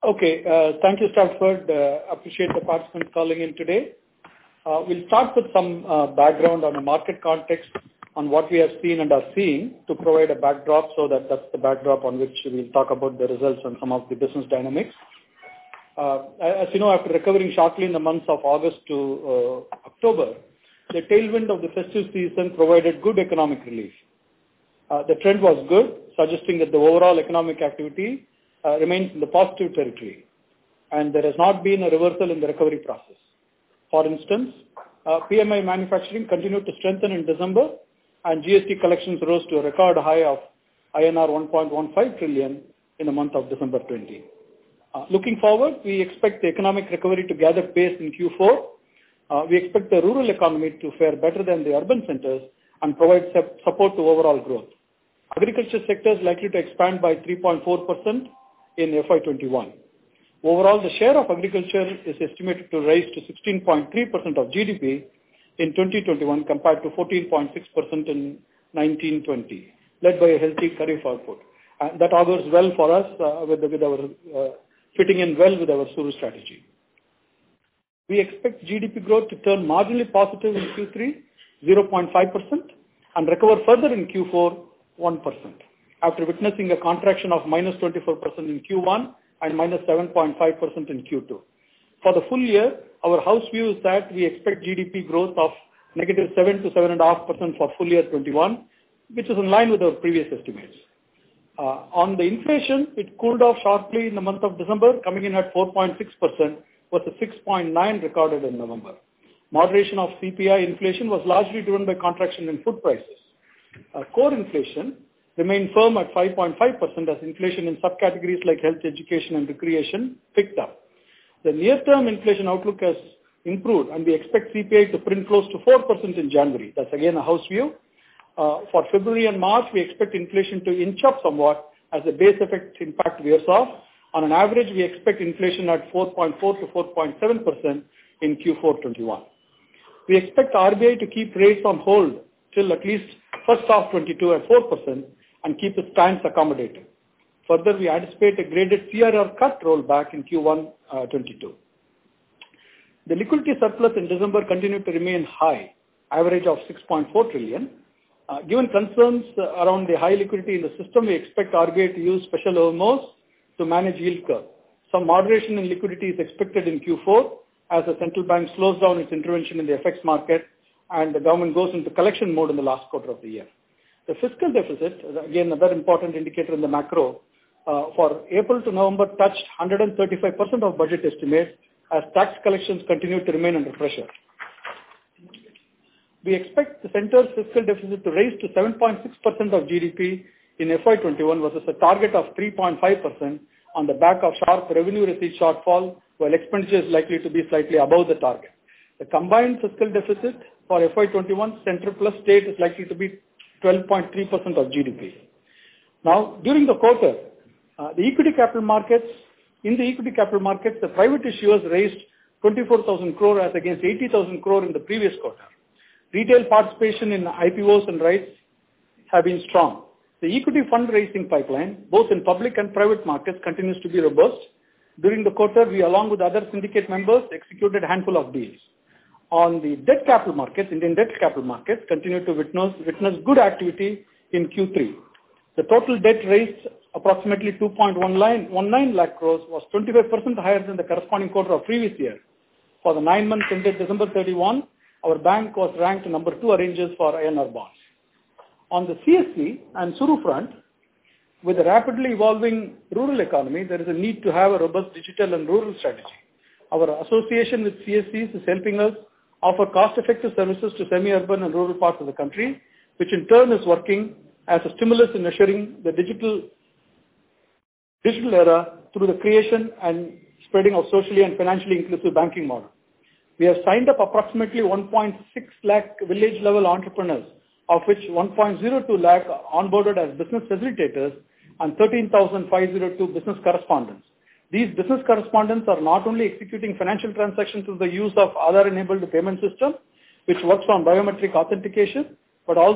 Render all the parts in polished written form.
Okay, thank you, Stratford. Appreciate the participants calling in today. We'll start with some background on the market context on what we have seen and are seeing to provide a backdrop, so that's the backdrop on which we'll talk about the results and some of the business dynamics. As you know, after recovering sharply in the months of August to October, the tailwind of the festive season provided good economic relief. The trend was good, suggesting that the overall economic activity remains in the positive territory, and there has not been a reversal in the recovery process. For instance, PMI manufacturing continued to strengthen in December, and GST collections rose to a record high of INR 1.15 trillion in the month of December 20. Looking forward, we expect the economic recovery to gather pace in Q4. We expect the rural economy to fare better than the urban centers and provide support to overall growth. Agriculture sector is likely to expand by 3.4% in FY21. Overall, the share of agriculture is estimated to rise to 16.3% of GDP in 2021 compared to 14.6% in 1920, led by a healthy kharif output. That augurs well for us with our fitting in well with our Suru strategy. We expect GDP growth to turn marginally positive in Q3, 0.5%, and recover further in Q4, 1%, after witnessing a contraction of minus 24% in Q1 and minus 7.5% in Q2. For the full year, our house view is that we expect GDP growth of negative 7 to 7.5% for full year 21, which is in line with our previous estimates. On the inflation, it cooled off sharply in the month of December, coming in at 4.6% versus 6.9% recorded in November. Moderation of CPI inflation was largely driven by contraction in food prices. Core inflation remained firm at 5.5% as inflation in subcategories like health, education, and recreation picked up. The near-term inflation outlook has improved, and we expect CPI to print close to 4% in January. That's again a house view. For February and March, we expect inflation to inch up somewhat as the base effect impact wears off. On an average, we expect inflation at 4.4 to 4.7% in Q4 21. We expect RBI to keep rates on hold till at least first half 22 at 4% and keep its stance accommodative. Further, we anticipate a graded CRR cut rollback in Q1 22. The liquidity surplus in December continued to remain high, average of 6.4 trillion. Given concerns around the high liquidity in the system, we expect RBI to use special OMOs to manage yield curve. Some moderation in liquidity is expected in Q4 as the central bank slows down its intervention in the FX market and the government goes into collection mode in the last quarter of the year. The fiscal deficit, again another important indicator in the macro, for April to November touched 135% of budget estimates as tax collections continue to remain under pressure. We expect the centre's fiscal deficit to rise to 7.6% of GDP in FY21 versus a target of 3.5% on the back of sharp revenue receipt shortfall, while expenditure is likely to be slightly above the target. The combined fiscal deficit for FY21, centre plus state, is likely to be 12.3% of GDP. Now, during the quarter, the equity capital markets, the private issuers raised 24,000 crore as against 80,000 crore in the previous quarter. Retail participation in IPOs and rights have been strong. The equity fundraising pipeline, both in public and private markets, continues to be robust. During the quarter, we, along with other syndicate members, executed a handful of deals. On the debt capital markets, Indian debt capital markets continued to witness good activity in Q3. The total debt raised approximately 2.19 lakh crores was 25% higher than the corresponding quarter of previous year. For the 9 months ended December 31, our bank was ranked number 2 arrangers for INR bonds. On the CSC and Suru front, with a rapidly evolving rural economy, there is a need to have a robust digital and rural strategy. Our association with CSCs is helping us offer cost-effective services to semi-urban and rural parts of the country, which in turn is working as a stimulus in assuring the digital era through the creation and spreading of socially and financially inclusive banking model. We have signed up approximately 1.6 lakh village-level entrepreneurs, of which 1.02 lakh onboarded as business facilitators and 13,502 business correspondents. These business correspondents are not only executing financial transactions through the use of Aadhaar-enabled payment system, which works on biometric authentication, but have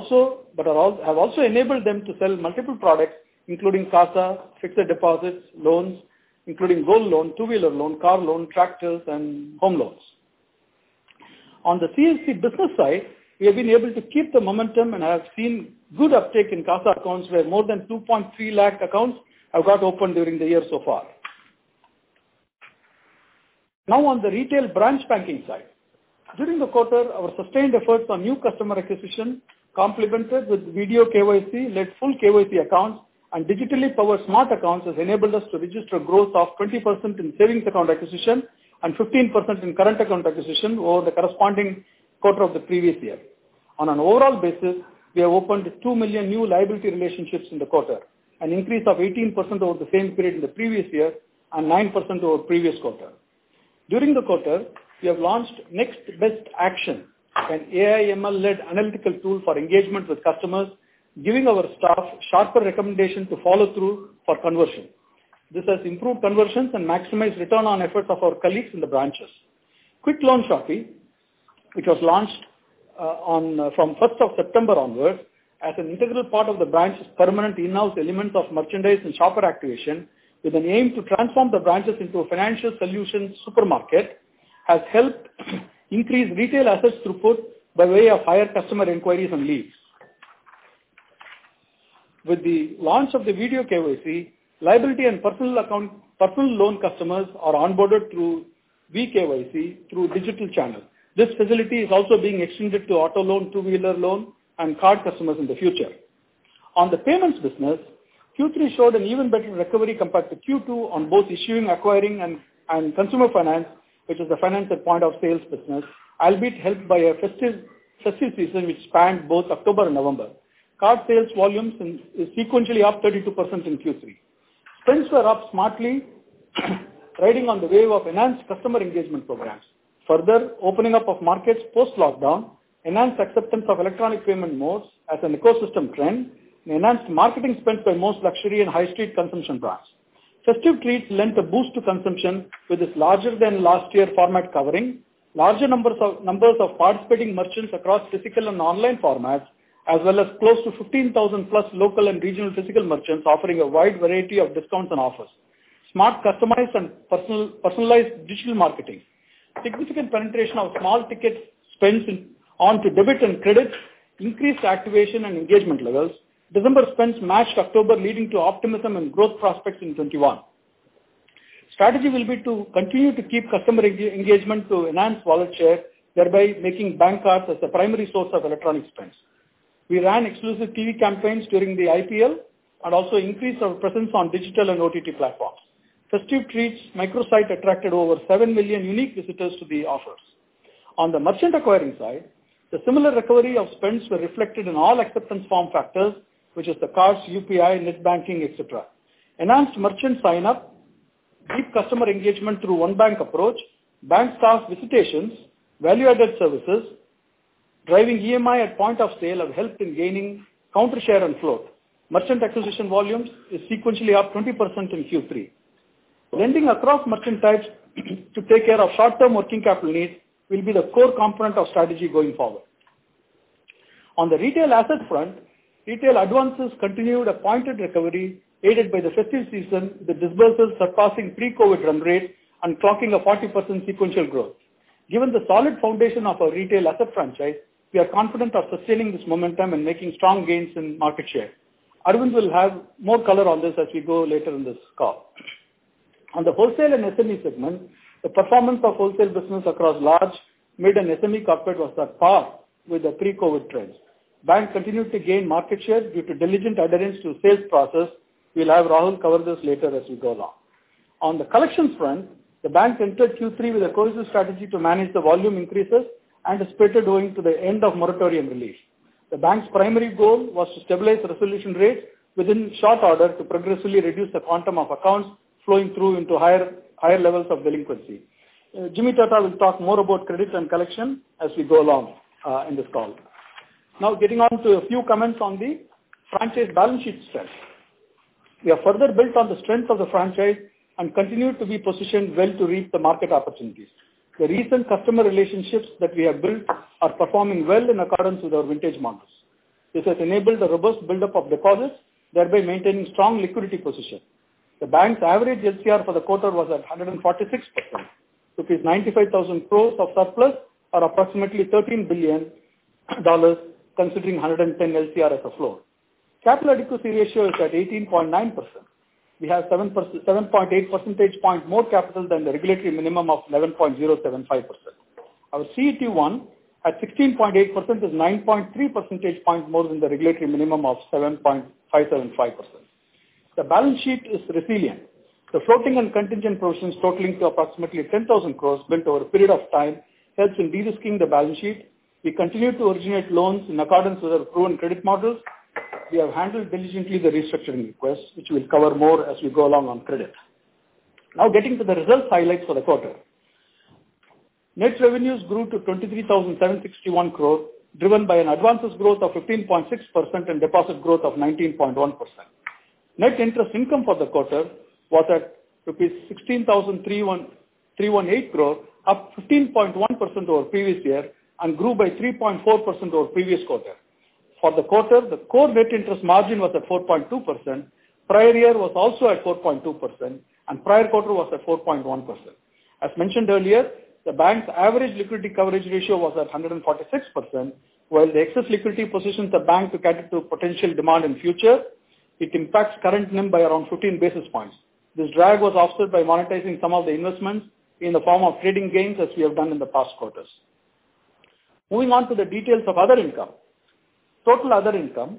also enabled them to sell multiple products, including CASA, fixed deposits, loans, including gold loan, two-wheeler loan, car loan, tractors, and home loans. On the CSC business side, we have been able to keep the momentum and have seen good uptake in CASA accounts where more than 2.3 lakh accounts have got opened during the year so far. Now on the retail branch banking side. During the quarter, our sustained efforts on new customer acquisition, complemented with video KYC, led full KYC accounts and digitally powered smart accounts has enabled us to register growth of 20% in savings account acquisition and 15% in current account acquisition over the corresponding quarter of the previous year. On an overall basis, we have opened 2 million new liability relationships in the quarter, an increase of 18% over the same period in the previous year and 9% over previous quarter. During the quarter, we have launched Next Best Action, an AI/ML-led analytical tool for engagement with customers, giving our staff sharper recommendation to follow through for conversion. This has improved conversions and maximized return on efforts of our colleagues in the branches. Quick Loan Shopee, which was launched from 1st of September onwards, as an integral part of the branch's permanent in-house elements of merchandise and shopper activation, with an aim to transform the branches into a financial solutions supermarket, has helped increase retail assets throughput by way of higher customer inquiries and leads. With the launch of the video KYC, liability and personal loan customers are onboarded through VKYC through digital channel. This facility is also being extended to auto loan, two-wheeler loan, and card customers in the future. On the payments business, Q3 showed an even better recovery compared to Q2 on both issuing, acquiring, and consumer finance, which is the finance at point of sales business, albeit helped by a festive season which spanned both October and November. Card sales volumes is sequentially up 32% in Q3. Spends were up smartly, riding on the wave of enhanced customer engagement programs. Further, opening up of markets post-lockdown, enhanced acceptance of electronic payment modes as an ecosystem trend, and enhanced marketing spent by most luxury and high street consumption brands. Festive treats lent a boost to consumption with this larger than last year format covering larger numbers of participating merchants across physical and online formats, as well as close to 15,000 plus local and regional physical merchants offering a wide variety of discounts and offers. Smart, customized and personalized digital marketing. Significant penetration of small ticket spends onto debit and credit, increased activation and engagement levels. December spends matched October, leading to optimism and growth prospects in 21. Strategy will be to continue to keep customer engagement to enhance wallet share, thereby making bank cards as the primary source of electronic spends. We ran exclusive TV campaigns during the IPL and also increased our presence on digital and OTT platforms. Festive treats microsite attracted over 7 million unique visitors to the offers. On the merchant acquiring side, the similar recovery of spends were reflected in all acceptance form factors, which is the cards, UPI, net banking, etc. Enhanced merchant sign-up, deep customer engagement through one bank approach, bank staff visitations, value-added services, driving EMI at point of sale have helped in gaining counter share and float. Merchant acquisition volumes is sequentially up 20% in Q3. Lending across merchant types to take care of short-term working capital needs will be the core component of strategy going forward. On the retail asset front, retail advances continued a pointed recovery aided by the festive season, the disbursals surpassing pre-COVID run rate and clocking a 40% sequential growth. Given the solid foundation of our retail asset franchise, we are confident of sustaining this momentum and making strong gains in market share. Arvind will have more color on this as we go later in this call. On the wholesale and SME segment, the performance of wholesale business across large, mid and SME corporate was at par with the pre-COVID trends. Bank continued to gain market share due to diligent adherence to sales process. We'll have Rahul cover this later as we go along. On the collections front, the bank entered Q3 with a cohesive strategy to manage the volume increases anticipated owing to the end of moratorium relief. The bank's primary goal was to stabilize resolution rates within short order to progressively reduce the quantum of accounts flowing through into higher levels of delinquency. Jimmy Tata will talk more about credit and collection as we go along in this call. Now getting on to a few comments on the franchise balance sheet strength. We have further built on the strength of the franchise and continue to be positioned well to reap the market opportunities. The recent customer relationships that we have built are performing well in accordance with our vintage models. This has enabled a robust buildup of deposits, thereby maintaining strong liquidity position. The bank's average LCR for the quarter was at 146%, rupees 95,000 crores of surplus, or approximately $13 billion, considering 110 LCR as a floor. Capital adequacy ratio is at 18.9%. We have 7.8 percentage point more capital than the regulatory minimum of 11.075%. Our CET1 at 16.8% is 9.3 percentage points more than the regulatory minimum of 7.575%. The balance sheet is resilient. The floating and contingent provisions totaling to approximately 10,000 crores built over a period of time helps in de-risking the balance sheet. We continue to originate loans in accordance with our proven credit models. We have handled diligently the restructuring requests, which we'll cover more as we go along on credit. Now getting to the results highlights for the quarter. Net revenues grew to 23,761 crore, driven by an advances growth of 15.6% and deposit growth of 19.1%. Net interest income for the quarter was at rupees 16,318 crore, up 15.1% over previous year and grew by 3.4% over previous quarter. For the quarter, the core net interest margin was at 4.2%, prior year was also at 4.2%, and prior quarter was at 4.1%. As mentioned earlier, the bank's average liquidity coverage ratio was at 146%, while the excess liquidity positions the bank to cater to potential demand in future. It impacts current NIM by around 15 basis points. This drag was offset by monetizing some of the investments in the form of trading gains as we have done in the past quarters. Moving on to the details of other income. Total other income,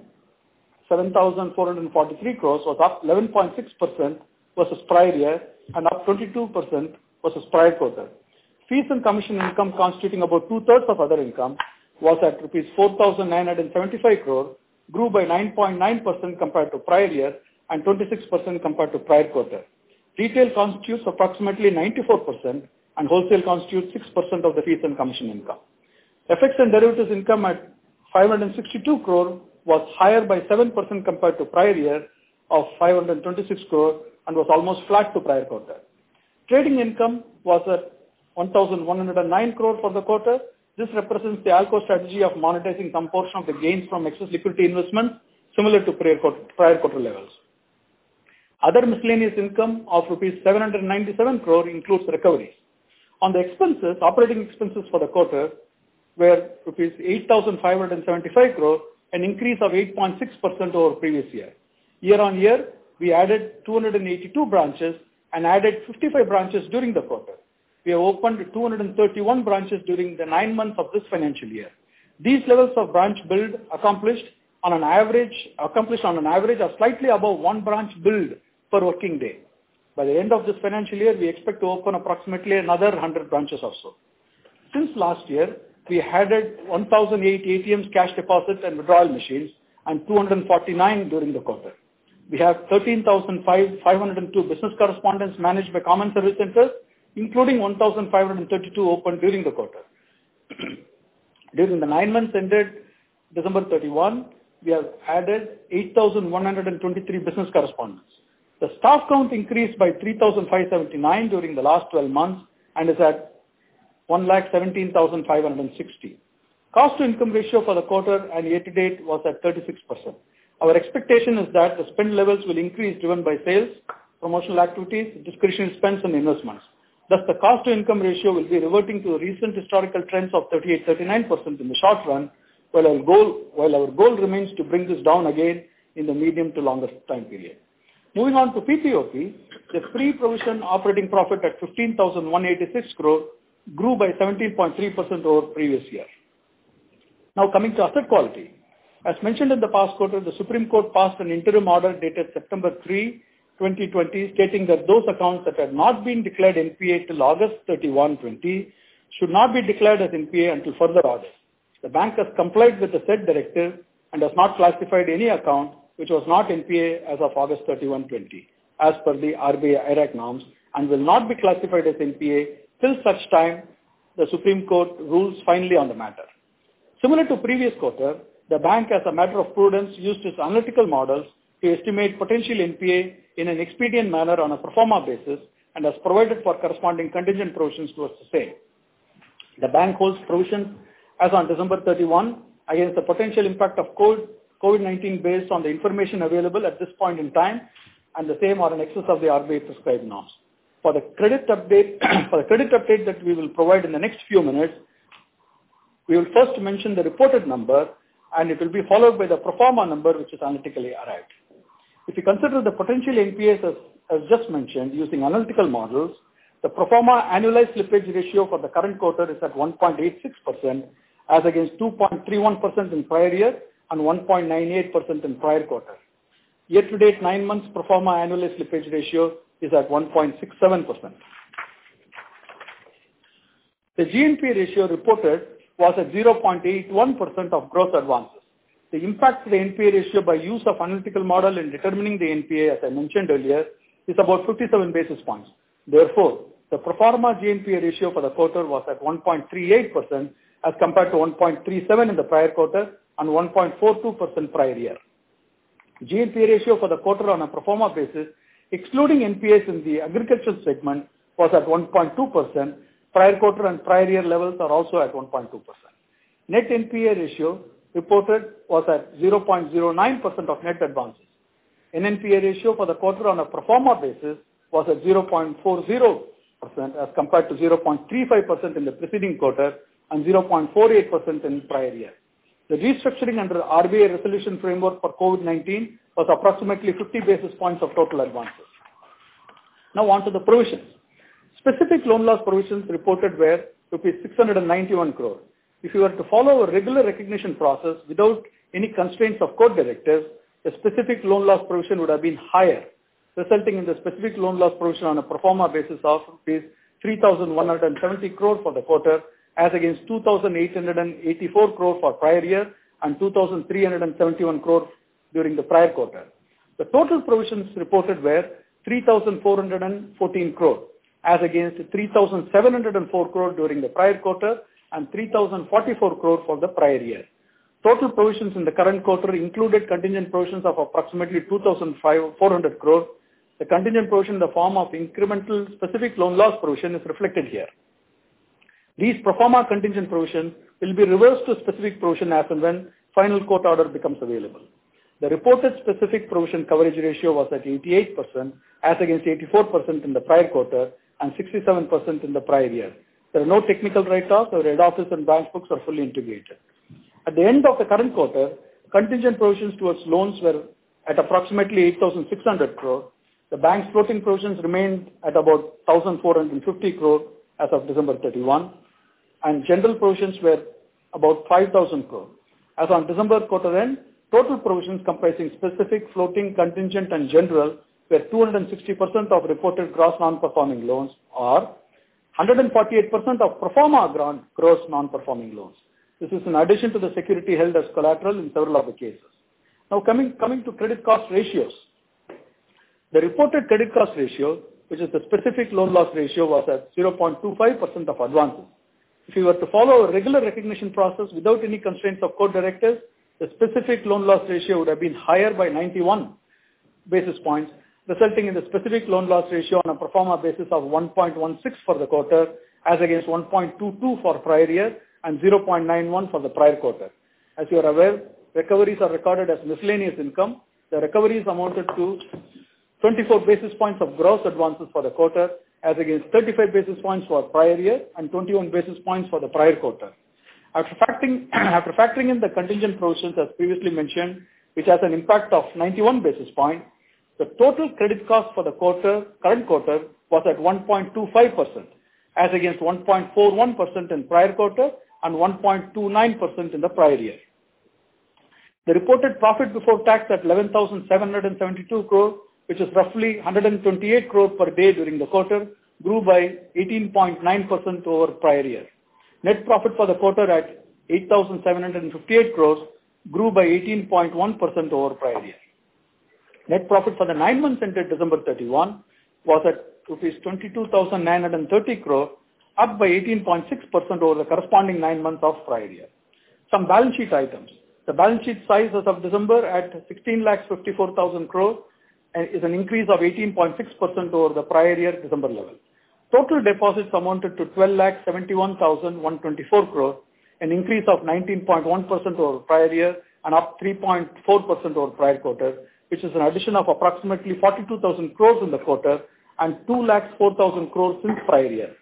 7,443 crores, was up 11.6% versus prior year and up 22% versus prior quarter. Fees and commission income constituting about two-thirds of other income was at rupees 4,975 crore, grew by 9.9% compared to prior year and 26% compared to prior quarter. Retail constitutes approximately 94% and wholesale constitutes 6% of the fees and commission income. FX and derivatives income at 562 crore was higher by 7% compared to prior year of 526 crore and was almost flat to prior quarter. Trading income was at 1,109 crore for the quarter. This represents the ALCO strategy of monetizing some portion of the gains from excess liquidity investments, similar to prior quarter levels. Other miscellaneous income of rupees 797 crore includes recoveries. On the expenses, operating expenses for the quarter were rupees 8,575 crore, an increase of 8.6% over previous year. Year on year, we added 282 branches and added 55 branches during the quarter. We have opened 231 branches during the 9 months of this financial year. These levels of branch build accomplished on an average of slightly above one branch build per working day. By the end of this financial year, we expect to open approximately another 100 branches or so. Since last year, we added 1,008 ATMs, cash deposit and withdrawal machines, and 249 during the quarter. We have 13,502 business correspondents managed by common service centers, including 1,532 opened during the quarter. During the 9 months ended December 31, we have added 8,123 business correspondents. The staff count increased by 3,579 during the last 12 months and is at 1,17,560. Cost to income ratio for the quarter and year to date was at 36%. Our expectation is that the spend levels will increase driven by sales, promotional activities, discretionary spends and investments. Thus, the cost to income ratio will be reverting to recent historical trends of 38-39% in the short run, while our goal remains to bring this down again in the medium to longer time period. Moving on to PPOP, the pre-provision operating profit at 15,186 crore grew by 17.3% over previous year. Now coming to asset quality. As mentioned in the past quarter, the Supreme Court passed an interim order dated September 3, 2020, stating that those accounts that had not been declared NPA till August 31, 20 should not be declared as NPA until further orders. The bank has complied with the said directive and has not classified any account which was not NPA as of August 31, 20, as per the RBI IRAC norms, and will not be classified as NPA till such time the Supreme Court rules finally on the matter. Similar to previous quarter, the bank, as a matter of prudence, used its analytical models to estimate potential NPA in an expedient manner on a pro forma basis and has provided for corresponding contingent provisions towards the same. The bank holds provisions as on December 31 against the potential impact of COVID-19 based on the information available at this point in time. and the same are in excess of the RBI prescribed norms. For the credit update, that we will provide in the next few minutes, we will first mention the reported number, and it will be followed by the pro forma number, which is analytically arrived. If you consider the potential NPAs as just mentioned using analytical models, the pro forma annualized slippage ratio for the current quarter is at 1.86% as against 2.31% in prior year and 1.98% in prior quarter. Year-to-date 9 months pro forma annualized slippage ratio is at 1.67%. The GNPA ratio reported was at 0.81% of gross advances. The impact to the NPA ratio by use of analytical model in determining the NPA, as I mentioned earlier, is about 57 basis points. Therefore, the pro forma GNPA ratio for the quarter was at 1.38% as compared to 1.37 in the prior quarter and 1.42% prior year. GNPA ratio for the quarter on a pro forma basis, excluding NPAs in the agricultural segment, was at 1.2%. Prior quarter and prior year levels are also at 1.2%. Net NPA ratio reported was at 0.09% of net advances. NNPA ratio for the quarter on a pro forma basis was at 0.40% as compared to 0.35% in the preceding quarter and 0.48% in prior year. The restructuring under RBI resolution framework for COVID-19 was approximately 50 basis points of total advances. Now on to the provisions. Specific loan loss provisions reported were rupees 691 crore. If you were to follow a regular recognition process without any constraints of court directives, the specific loan loss provision would have been higher, resulting in the specific loan loss provision on a pro forma basis of rupees 3,170 crore for the quarter as against 2,884 crore for prior year and 2,371 crore during the prior quarter. The total provisions reported were 3,414 crore as against 3,704 crore during the prior quarter and 3,044 crore for the prior year. Total provisions in the current quarter included contingent provisions of approximately 2,400 crore. The contingent provision in the form of incremental specific loan loss provision is reflected here. These pro forma contingent provisions will be reversed to specific provision as and when final court order becomes available. The reported specific provision coverage ratio was at 88% as against 84% in the prior quarter and 67% in the prior year. There are no technical write-offs. Our head office and branch books are fully integrated. At the end of the current quarter, contingent provisions towards loans were at approximately 8,600 crore. The bank's floating provisions remained at about 1,450 crore as of December 31, and general provisions were about 5,000 crore. As on December quarter end, total provisions comprising specific, floating, contingent, and general were 260% of reported gross non-performing loans or 148% of pro forma gross non-performing loans. This is in addition to the security held as collateral in several of the cases. Now coming to credit cost ratios. The reported credit cost ratio, which is the specific loan loss ratio, was at 0.25% of advances. If you were to follow a regular recognition process without any constraints of court directives, the specific loan loss ratio would have been higher by 91 basis points, resulting in the specific loan loss ratio on a pro forma basis of 1.16 for the quarter as against 1.22 for prior year and 0.91 for the prior quarter. As you are aware, recoveries are recorded as miscellaneous income. The recoveries amounted to 24 basis points of gross advances for the quarter as against 35 basis points for prior year and 21 basis points for the prior quarter. After factoring in the contingent provisions as previously mentioned, which has an impact of 91 basis points, the total credit cost for the current quarter was at 1.25% as against 1.41% in prior quarter and 1.29% in the prior year. The reported profit before tax at 11,772 crore, which is roughly 128 crore per day during the quarter, grew by 18.9% over prior year. Net profit for the quarter at 8,758 crores grew by 18.1% over prior year. Net profit for the 9 months ended December 31 was at rupees 22,930 crore, up by 18.6% over the corresponding 9 months of prior year. Some balance sheet items. The balance sheet size as of December at 16,54,000 crore is an increase of 18.6% over the prior year December level. Total deposits amounted to 12,71,124 crore, an increase of 19.1% over prior year and up 3.4% over prior quarter, which is an addition of approximately 42,000 crores in the quarter and 2,04,000 crores since prior year.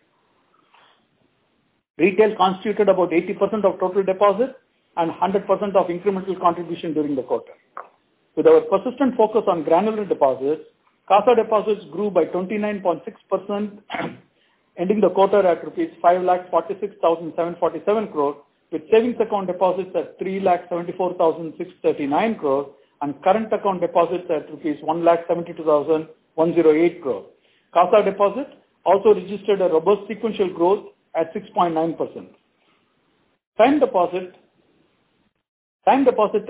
Retail constituted about 80% of total deposits and 100% of incremental contribution during the quarter. With our persistent focus on granular deposits, CASA deposits grew by 29.6%, ending the quarter at rupees 5,46,747 crores, with savings account deposits at 3,74,639 crores and current account deposits at rupees 1,72,108 crores. CASA deposits also registered a robust sequential growth at 6.9%. Time deposit at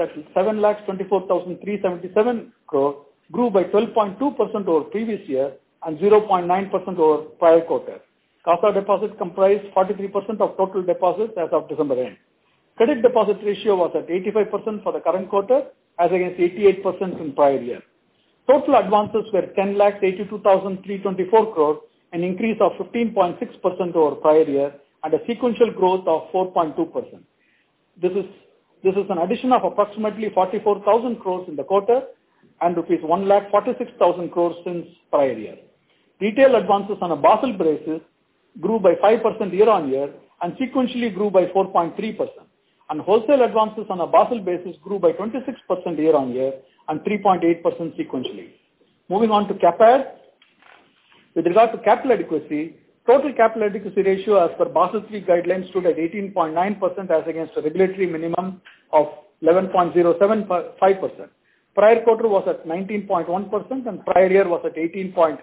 7,24,377 crores grew by 12.2% over previous year and 0.9% over prior quarter. CASA deposits comprised 43% of total deposits as of December end. Credit deposit ratio was at 85% for the current quarter as against 88% in prior year. Total advances were 10,82,324 crores, an increase of 15.6% over prior year and a sequential growth of 4.2%. This is an addition of approximately 44,000 crores in the quarter and rupees 1,46,000 crores since prior year. Retail advances on a Basel basis grew by 5% year-on-year and sequentially grew by 4.3%. And wholesale advances on a Basel basis grew by 26% year-on-year and 3.8% sequentially. Moving on to CAPAD. With regard to capital adequacy, total capital adequacy ratio as per Basel III guidelines stood at 18.9% as against a regulatory minimum of 11.075%. Prior quarter was at 19.1% and prior year was at 18.5%.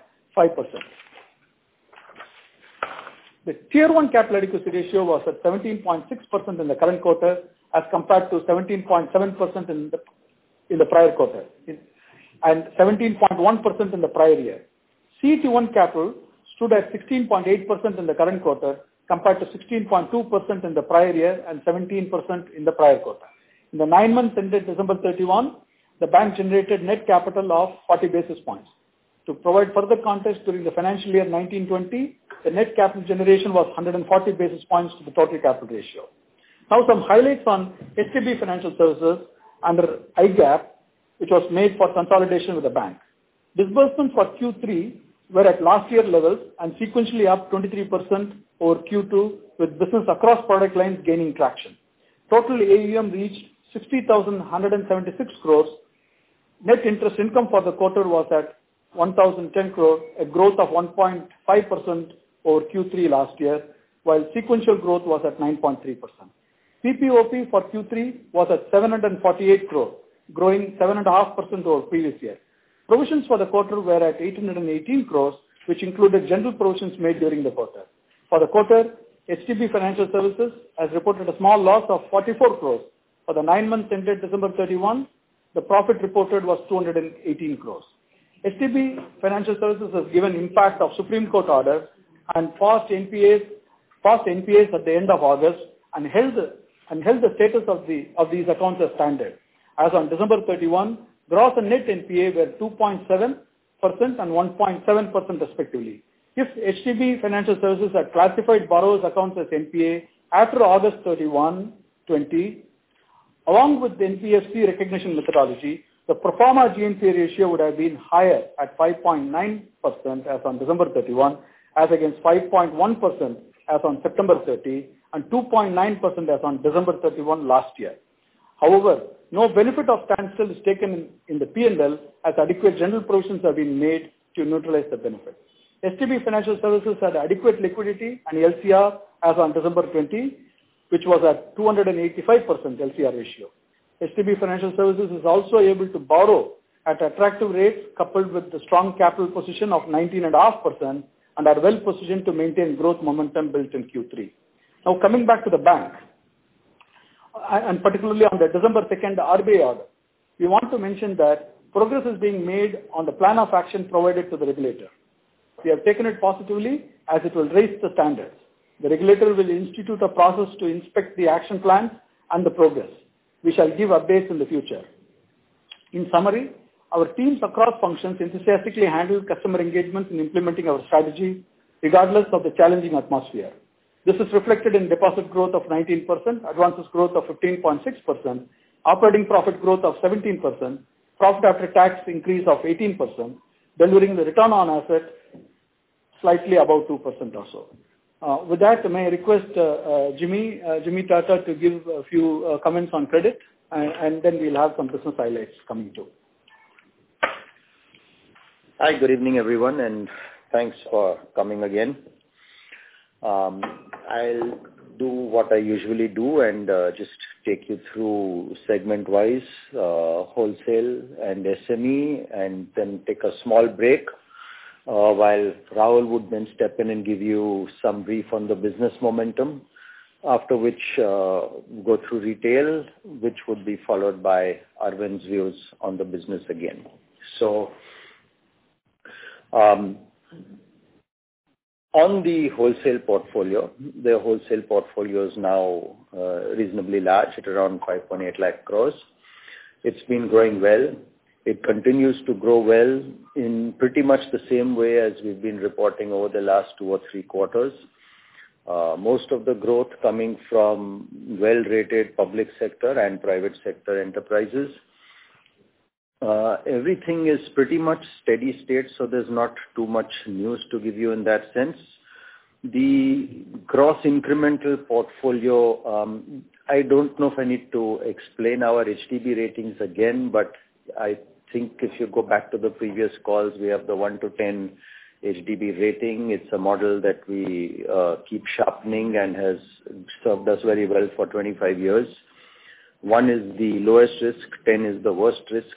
The Tier 1 capital adequacy ratio was at 17.6% in the current quarter as compared to 17.7% in the prior quarter and 17.1% in the prior year. CET1 capital stood at 16.8% in the current quarter compared to 16.2% in the prior year and 17% in the prior quarter. In the 9 months ended December 31, the bank generated net capital of 40 basis points. To provide further context, during the financial year 19-20, the net capital generation was 140 basis points to the total capital ratio. Now some highlights on STB Financial Services under IGAAP, which was made for consolidation with the bank. Disbursements for Q3 were at last year levels and sequentially up 23% over Q2 with business across product lines gaining traction. Total AUM reached 60,176 crores. Net interest income for the quarter was at 1,010 crores, a growth of 1.5% over Q3 last year, while sequential growth was at 9.3%. PPOP for Q3 was at 748 crores, growing 7.5% over previous year. Provisions for the quarter were at 818 crores, which included general provisions made during the quarter. For the quarter, STB Financial Services has reported a small loss of 44 crores. For the 9 months ended December 31, the profit reported was 218 crores. STB Financial Services has given impact of Supreme Court orders and passed NPAs at the end of August and held the status of these accounts as standard. As on December 31, gross and net NPA were 2.7% and 1.7% respectively. If STB Financial Services had classified borrowers' accounts as NPA after August 31, 20, along with the NPFC recognition methodology, the pro forma GNPA ratio would have been higher at 5.9% as on December 31, as against 5.1% as on September 30, and 2.9% as on December 31 last year. However, no benefit of standstill is taken in the P&L as adequate general provisions have been made to neutralize the benefit. STB Financial Services had adequate liquidity and LCR as on December 20, which was at 285% LCR ratio. STB Financial Services is also able to borrow at attractive rates coupled with the strong capital position of 19.5% and are well positioned to maintain growth momentum built in Q3. Now coming back to the bank, and particularly on the December 2nd RBI order, we want to mention that progress is being made on the plan of action provided to the regulator. We have taken it positively as it will raise the standards. The regulator will institute a process to inspect the action plans and the progress. We shall give updates in the future. In summary, our teams across functions enthusiastically handle customer engagements in implementing our strategy regardless of the challenging atmosphere. This is reflected in deposit growth of 19%, advances growth of 15.6%, operating profit growth of 17%, profit after tax increase of 18%, delivering the return on asset slightly above 2% or so. With that, may I request Jimmy Tata to give a few comments on credit, and then we'll have some business highlights coming too. Hi, good evening, everyone, and thanks for coming again. I'll do what I usually do and just take you through segment-wise, wholesale and SME, and then take a small break while Rahul would then step in and give you some brief on the business momentum, after which go through retail, which would be followed by Arvind's views on the business again. So, on the wholesale portfolio, the wholesale portfolio is now reasonably large at around 5.8 lakh crores. It's been growing well. It continues to grow well in pretty much the same way as we've been reporting over the last 2 or 3 quarters. Most of the growth coming from well-rated public sector and private sector enterprises. Everything is pretty much steady state, so there's not too much news to give you in that sense. The gross incremental portfolio, I don't know if I need to explain our HDB ratings again, but I think if you go back to the previous calls, we have the 1 to 10 HDB rating. It's a model that we keep sharpening and has served us very well for 25 years. 1 is the lowest risk, 10 is the worst risk.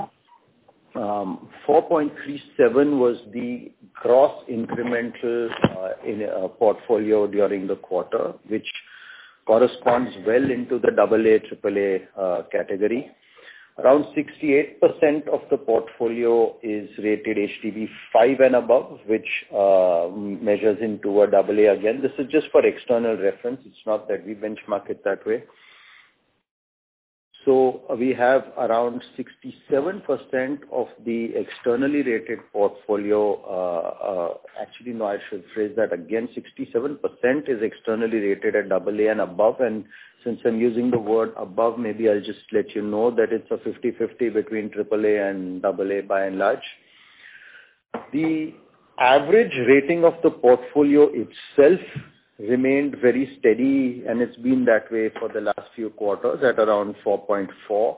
4.37 was the gross incremental in a portfolio during the quarter, which corresponds well into the AA, AAA category. Around 68% of the portfolio is rated HDB 5 and above, which measures into a AA again. This is just for external reference. It's not that we benchmark it that way. So we have around 67% of the externally rated portfolio. Actually, no, I should phrase that again. 67% is externally rated at AA and above. And since I'm using the word above, maybe I'll just let you know that it's a 50-50 between AAA and AA by and large. The average rating of the portfolio itself remained very steady, and it's been that way for the last few quarters at around 4.4.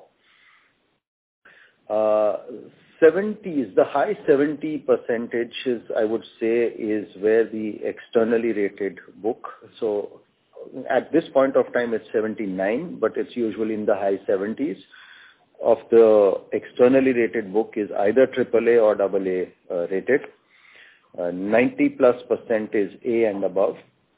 70s, the high 70 percentages, I would say, is where the externally rated book. So at this point of time, it's 79, but it's usually in the high 70s of the externally rated book is either AAA or AA rated. 90+% is A and above.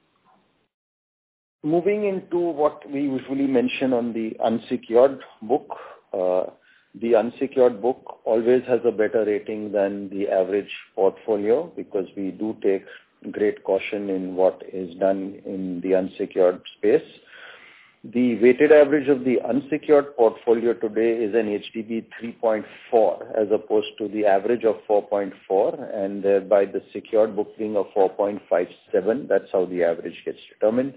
Moving into what we usually mention on the unsecured book, the unsecured book always has a better rating than the average portfolio because we do take great caution in what is done in the unsecured space. The weighted average of the unsecured portfolio today is an HDB 3.4 as opposed to the average of 4.4, and thereby the secured book being a 4.57. That's how the average gets determined.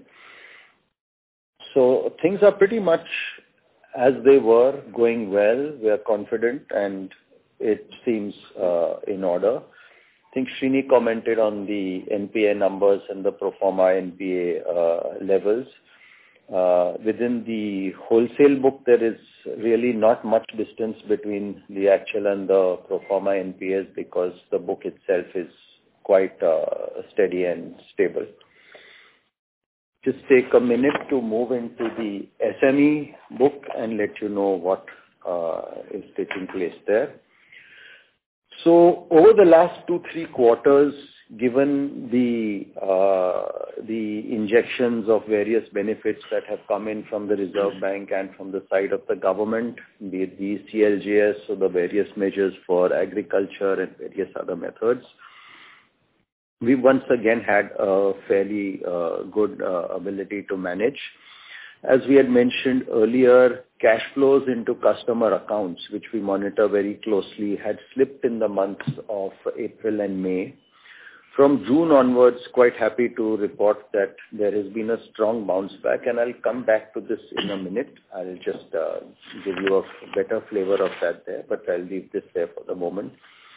So things are pretty much as they were, going well. We are confident, and it seems in order. I think Srini commented on the NPA numbers and the pro forma NPA levels. Within the wholesale book, there is really not much distance between the actual and the pro forma NPAs because the book itself is quite steady and stable. Just take a minute to move into the SME book and let you know what is taking place there. So over the last 2-3 quarters, given the injections of various benefits that have come in from the Reserve Bank and from the side of the government, be it the CLGS or the various measures for agriculture and various other methods, we once again had a fairly good ability to manage. As we had mentioned earlier, cash flows into customer accounts, which we monitor very closely, had slipped in the months of April and May From June onwards, quite happy to report that there has been a strong bounce back, and I'll come back to this in a minute. I'll just give you a better flavor of that there, but I'll leave this there for the moment.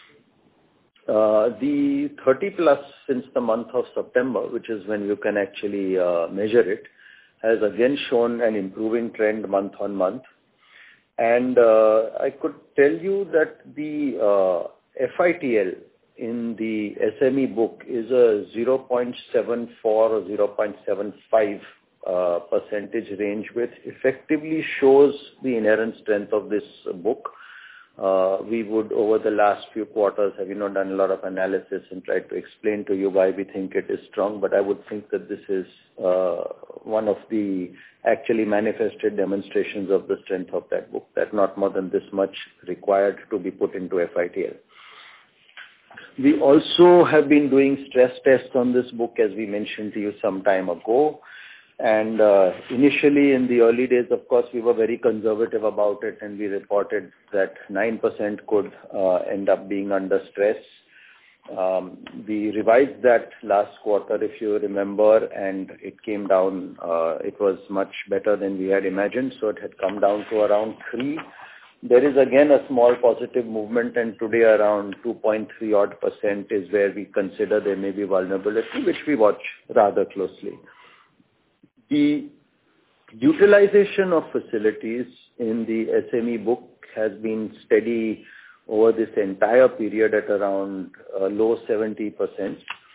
The 30 plus since the month of September, which is when you can actually measure it, has again shown an improving trend month on month. And I could tell you that the FITL in the SME book is a 0.74 or 0.75 percentage range, which effectively shows the inherent strength of this book. We would, over the last few quarters, have done a lot of analysis and tried to explain to you why we think it is strong, but I would think that this is one of the actually manifested demonstrations of the strength of that book, that not more than this much required to be put into FITL. We also have been doing stress tests on this book, as we mentioned to you some time ago. And initially, in the early days, of course, we were very conservative about it, and we reported that 9% could end up being under stress. We revised that last quarter, if you remember, and it came down. It was much better than we had imagined, so it had come down to around 3%. There is again a small positive movement, and today around 2.3% is where we consider there may be vulnerability, which we watch rather closely. The utilization of facilities in the SME book has been steady over this entire period at around low 70%.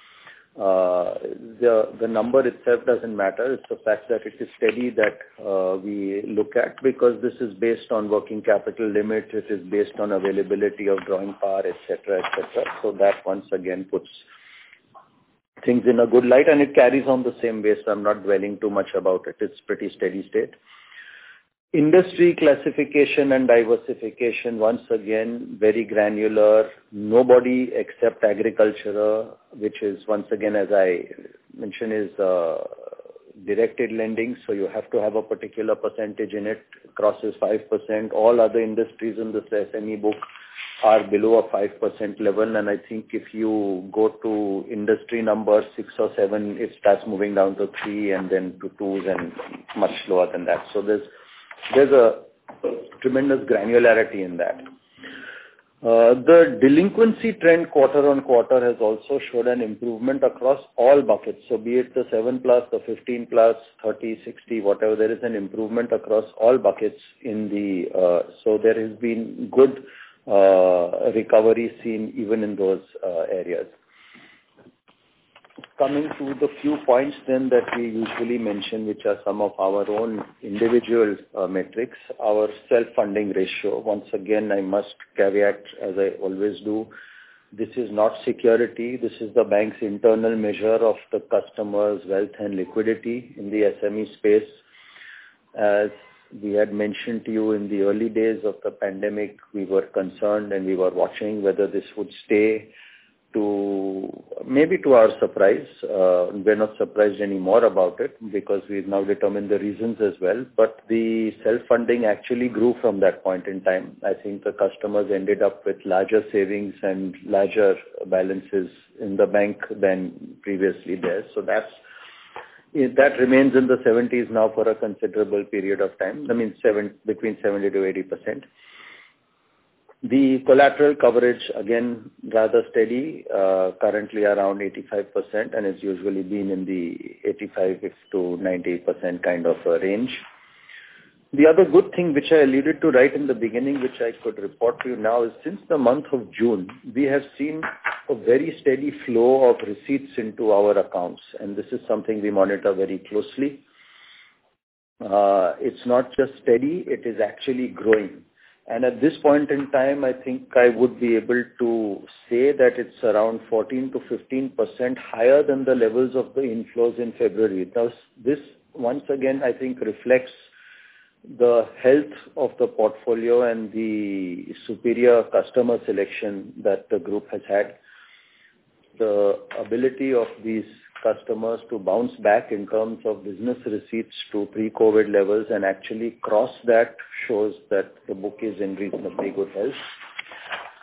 The number itself doesn't matter. It's the fact that it is steady that we look at, because this is based on working capital limits, it is based on availability of drawing power, etc., etc. So that once again puts things in a good light, and it carries on the same way, so I'm not dwelling too much about it. It's pretty steady state. Industry classification and diversification, once again, very granular. Nobody except agriculture, which is, once again, as I mentioned, is directed lending. So you have to have a particular percentage in it, crosses 5%. All other industries in the SME book are below a 5% level. And I think if you go to industry number 6 or 7, it starts moving down to 3 and then to 2s and much lower than that. So there's a tremendous granularity in that. The delinquency trend quarter on quarter has also showed an improvement across all buckets. So be it the 7+, the 15+, 30, 60, whatever, there is an improvement across all buckets in the, so there has been good recovery seen even in those areas. Coming to the few points then that we usually mention, which are some of our own individual metrics, our self-funding ratio. Once again, I must caveat, as I always do, this is not security. This is the bank's internal measure of the customer's wealth and liquidity in the SME space. As we had mentioned to you in the early days of the pandemic, we were concerned and we were watching whether this would stay. Maybe to our surprise, we're not surprised anymore about it because we've now determined the reasons as well. But the self-funding actually grew from that point in time. I think the customers ended up with larger savings and larger balances in the bank than previously there. So that remains in the 70s now for a considerable period of time. I mean, between 70 to 80%. The collateral coverage, again, rather steady, currently around 85%, and it's usually been in the 85 to 90% kind of range. The other good thing which I alluded to right in the beginning, which I could report to you now, is since the month of June, we have seen a very steady flow of receipts into our accounts, and this is something we monitor very closely. It's not just steady, it is actually growing. And at this point in time, I think I would be able to say that it's around 14 to 15% higher than the levels of the inflows in February. Thus, this once again, I think, reflects the health of the portfolio and the superior customer selection that the group has had. The ability of these customers to bounce back in terms of business receipts to pre-COVID levels and actually cross that shows that the book is in reasonably good health.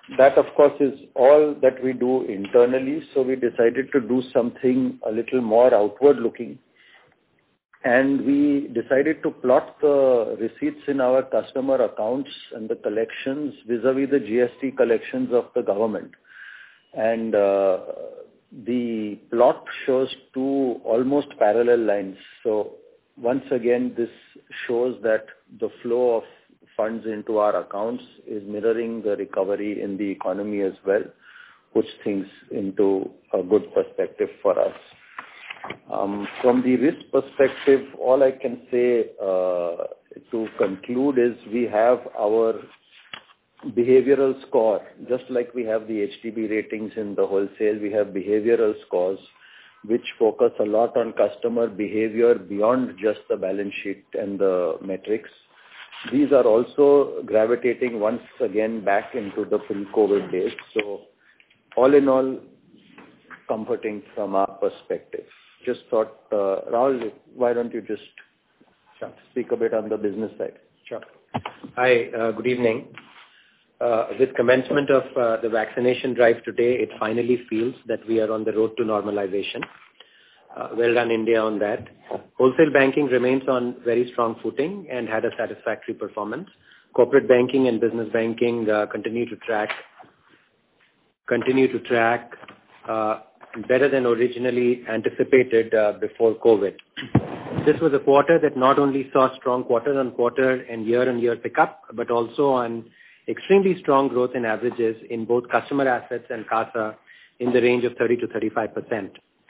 that, of course, is all that we do internally. So we decided to do something a little more outward-looking. And we decided to plot the receipts in our customer accounts and the collections vis-a-vis the GST collections of the government. And the plot shows two almost parallel lines. So once again, this shows that the flow of funds into our accounts is mirroring the recovery in the economy as well, puts things into a good perspective for us. From the risk perspective, all I can say to conclude is we have our behavioral score. Just like we have the HDB ratings in the wholesale, we have behavioral scores which focus a lot on customer behavior beyond just the balance sheet and the metrics. These are also gravitating once again back into the pre-COVID days. So all in all, comforting from our perspective. Just thought, Rahul, why don't you just speak a bit on the business side? Sure. Hi, good evening. With commencement of the vaccination drive today, it finally feels that we are on the road to normalization. Well done, India, on that. Wholesale banking remains on very strong footing and had a satisfactory performance. Corporate banking and business banking continue to track better than originally anticipated before COVID. This was a quarter that not only saw strong quarter-on-quarter and year-on-year pickup, but also on extremely strong growth in averages in both customer assets and CASA in the range of 30 to 35%.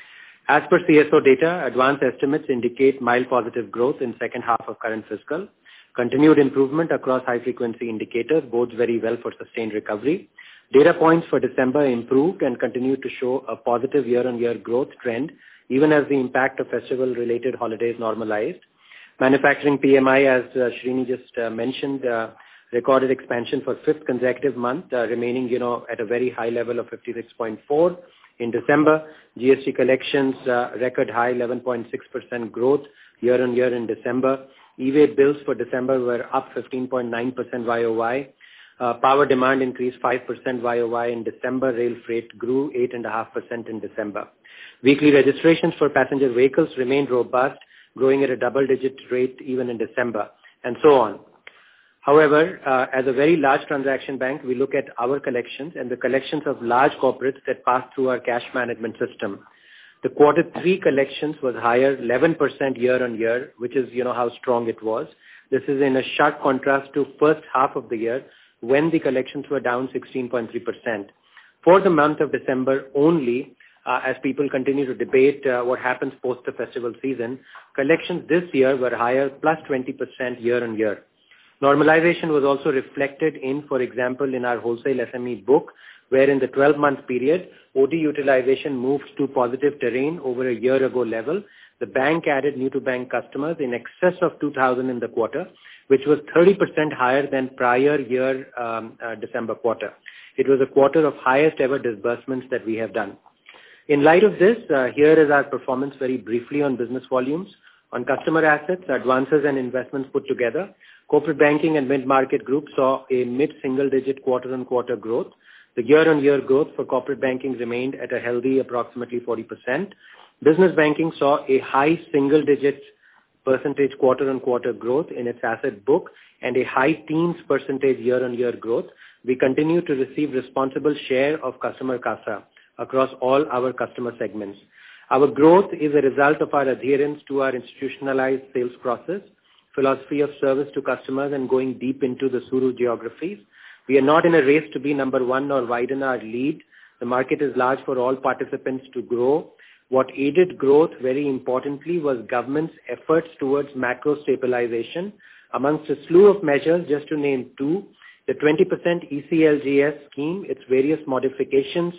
As per CSO data, advanced estimates indicate mild positive growth in second half of current fiscal. Continued improvement across high-frequency indicators bodes very well for sustained recovery. Data points for December improved and continued to show a positive year-on-year growth trend, even as the impact of festival-related holidays normalized. Manufacturing PMI, as Srini just mentioned, recorded expansion for fifth consecutive month, remaining, at a very high level of 56.4. In December, GST collections record high 11.6% growth year-on-year in December. E-way bills for December were up 15.9% YOY. Power demand increased 5% YOY in December. Rail freight grew 8.5% in December. Weekly registrations for passenger vehicles remained robust, growing at a double-digit rate even in December, and so on. However, as a very large transaction bank, we look at our collections and the collections of large corporates that pass through our cash management system. The quarter 3 collections was higher 11% year-on-year, which is, how strong it was. This is in a sharp contrast to first half of the year, when the collections were down 16.3%. For the month of December only, as people continue to debate what happens post the festival season, collections this year were higher, plus 20% year-on-year. Normalization was also reflected in, for example, in our wholesale SME book, where in the 12-month period, OD utilization moved to positive terrain over a year ago level. The bank added new-to-bank customers in excess of 2,000 in the quarter, which was 30% higher than prior year December quarter. It was a quarter of highest ever disbursements that we have done. In light of this, here is our performance very briefly on business volumes. On customer assets, advances and investments put together, corporate banking and mid-market group saw a mid-single-digit quarter-on-quarter growth. The year-on-year growth for corporate banking remained at a healthy approximately 40%. Business banking saw a high single-digit percentage quarter-on-quarter growth in its asset book and a high teens percentage year-on-year growth. We continue to receive responsible share of customer CASA across all our customer segments. Our growth is a result of our adherence to our institutionalized sales process, philosophy of service to customers, and going deep into the Suru geographies. We are not in a race to be number one or widen our lead. The market is large for all participants to grow. What aided growth, very importantly, was government's efforts towards macro stabilization. Amongst a slew of measures, just to name two, the 20% ECLGS scheme, its various modifications,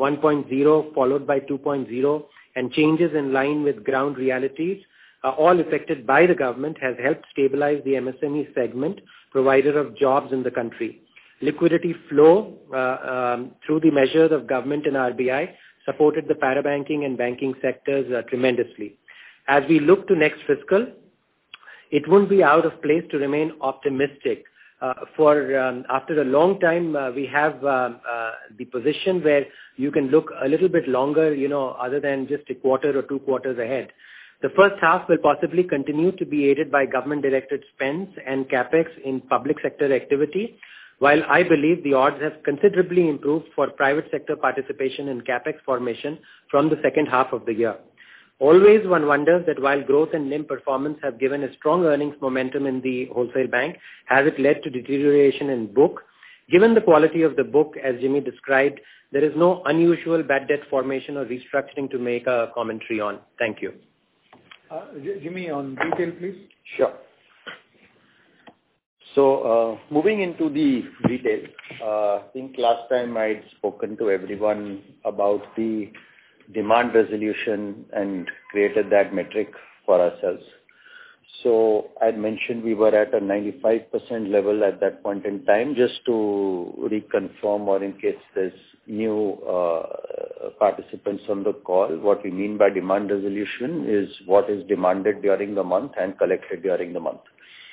1.0 followed by 2.0, and changes in line with ground realities, all effected by the government, has helped stabilize the MSME segment, provider of jobs in the country. Liquidity flow through the measures of government and RBI supported the parabanking and banking sectors tremendously. As we look to next fiscal, it won't be out of place to remain optimistic after a long time, we have the position where you can look a little bit longer, other than just a quarter or 2 quarters ahead. The first half will possibly continue to be aided by government-directed spends and capex in public sector activity, while I believe the odds have considerably improved for private sector participation in capex formation from the second half of the year. Always one wonders that while growth and NIM performance have given a strong earnings momentum in the wholesale bank, has it led to deterioration in book? Given the quality of the book, as Jimmy described, there is no unusual bad debt formation or restructuring to make a commentary on. Thank you. Jimmy, on retail, please. Sure. So, moving into the retail, I think last time I'd spoken to everyone about the demand resolution and created that metric for ourselves. So I'd mentioned we were at a 95% level at that point in time. Just to reconfirm, or in case there's new participants on the call, what we mean by demand resolution is what is demanded during the month and collected during the month.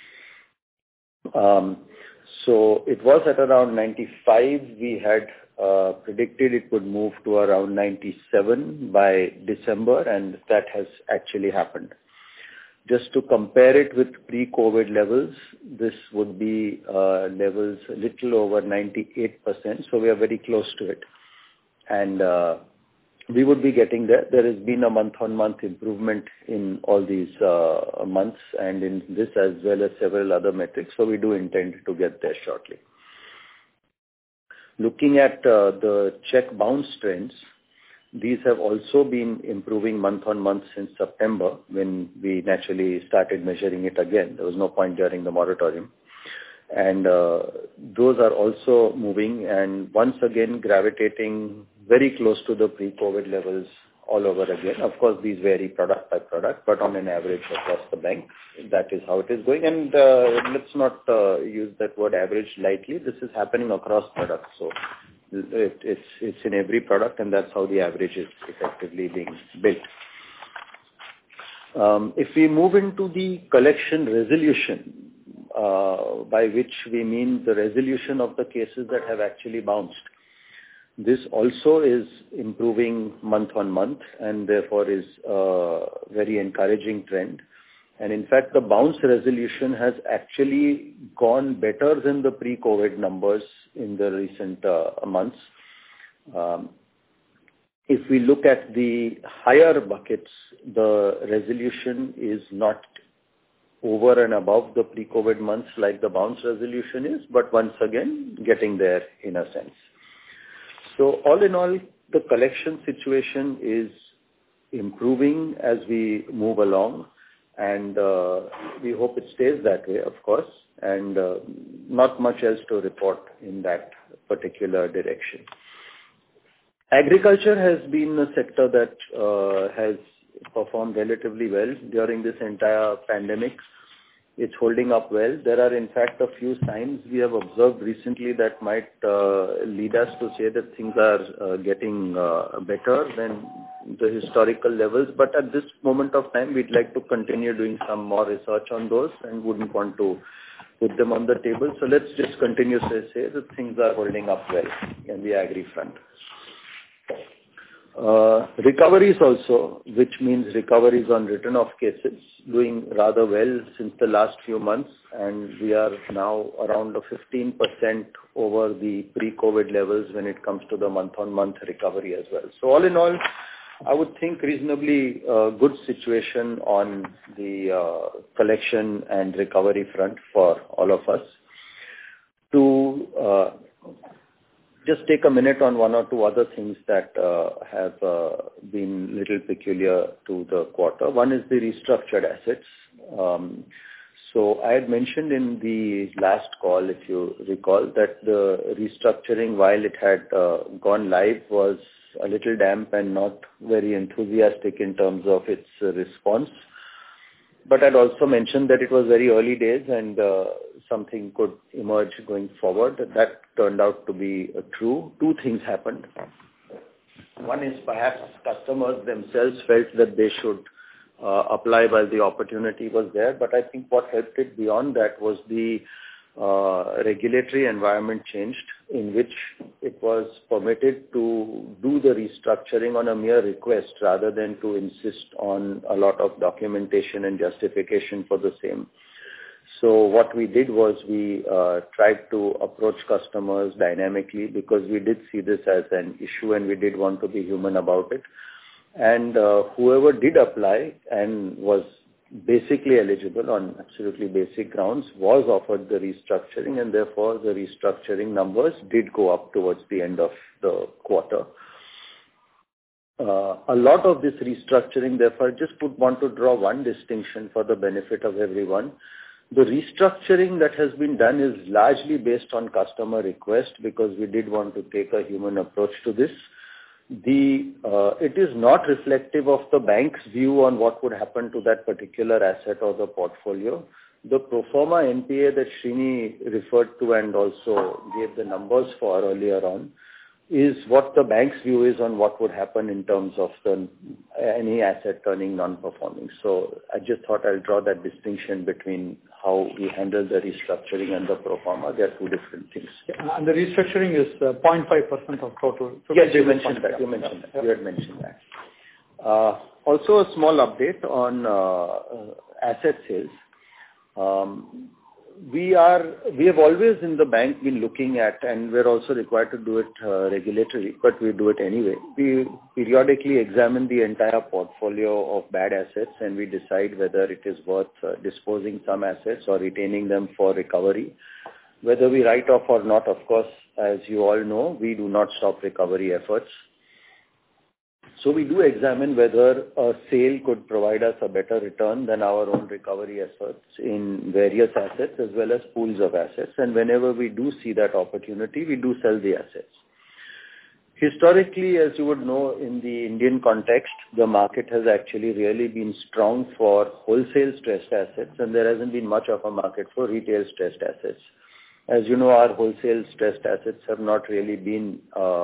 So it was at around 95. We had predicted it would move to around 97 by December, and that has actually happened. Just to compare it with pre-COVID levels, this would be levels a little over 98%, so we are very close to it. And we would be getting there. There has been a month-on-month improvement in all these months, and in this as well as several other metrics, so we do intend to get there shortly. Looking at the check bounce trends, these have also been improving month-on-month since September, when we naturally started measuring it again. There was no point during the moratorium. And those are also moving and once again gravitating very close to the pre-COVID levels all over again. Of course, these vary product by product, but on an average across the bank, that is how it is going. And let's not use that word average lightly. This is happening across products. So it's in every product, and that's how the average is effectively being built. If we move into the collection resolution, by which we mean the resolution of the cases that have actually bounced, this also is improving month on month, and therefore is a very encouraging trend. And in fact, the bounce resolution has actually gone better than the pre-COVID numbers in the recent months. If we look at the higher buckets, the resolution is not over and above the pre-COVID months like the bounce resolution is, but once again, getting there in a sense. So all in all, the collection situation is improving as we move along, and we hope it stays that way, of course, and not much else to report in that particular direction. Agriculture has been a sector that has performed relatively well during this entire pandemic. It's holding up well. There are in fact a few signs we have observed recently that might lead us to say that things are getting better than the historical levels. But at this moment of time, we'd like to continue doing some more research on those and wouldn't want to put them on the table. So let's just continue to say that things are holding up well in the agri front. Recoveries also, which means recoveries on written off cases, doing rather well since the last few months, and we are now around 15% over the pre-COVID levels when it comes to the month-on-month recovery as well. So all in all, I would think reasonably good situation on the collection and recovery front for all of us. To just take a minute on one or two other things that have been little peculiar to the quarter. One is the restructured assets. So I had mentioned in the last call, if you recall, that the restructuring, while it had gone live, was a little damp and not very enthusiastic in terms of its response. But I'd also mentioned that it was very early days and something could emerge going forward. That turned out to be true. Two things happened. One is perhaps customers themselves felt that they should apply while the opportunity was there. But I think what helped it beyond that was the regulatory environment changed, in which it was permitted to do the restructuring on a mere request rather than to insist on a lot of documentation and justification for the same. So what we did was we tried to approach customers dynamically, because we did see this as an issue and we did want to be human about it. And whoever did apply and was basically eligible on absolutely basic grounds was offered the restructuring, and therefore the restructuring numbers did go up towards the end of the quarter. A lot of this restructuring, therefore, I just would want to draw one distinction for the benefit of everyone. The restructuring that has been done is largely based on customer request, because we did want to take a human approach to this. It is not reflective of the bank's view on what would happen to that particular asset or the portfolio. The pro forma NPA that Srini referred to and also gave the numbers for earlier on is what the bank's view is on what would happen in terms of any asset turning non-performing. So I just thought I'll draw that distinction between how we handle the restructuring and the pro forma. They are two different things. Yeah, and the restructuring is 0.5% of total. Yes, you mentioned that. You had mentioned that. Also, a small update on asset sales. We have always in the bank been looking at, and we're also required to do it regulatory, but we do it anyway. We periodically examine the entire portfolio of bad assets, and we decide whether it is worth disposing some assets or retaining them for recovery. Whether we write off or not, of course, as you all know, we do not stop recovery efforts. So we do examine whether a sale could provide us a better return than our own recovery efforts in various assets as well as pools of assets. And whenever we do see that opportunity, we do sell the assets. Historically, as you would know, in the Indian context, the market has actually really been strong for wholesale stressed assets, and there hasn't been much of a market for retail stressed assets. As you know, our wholesale stressed assets have not really been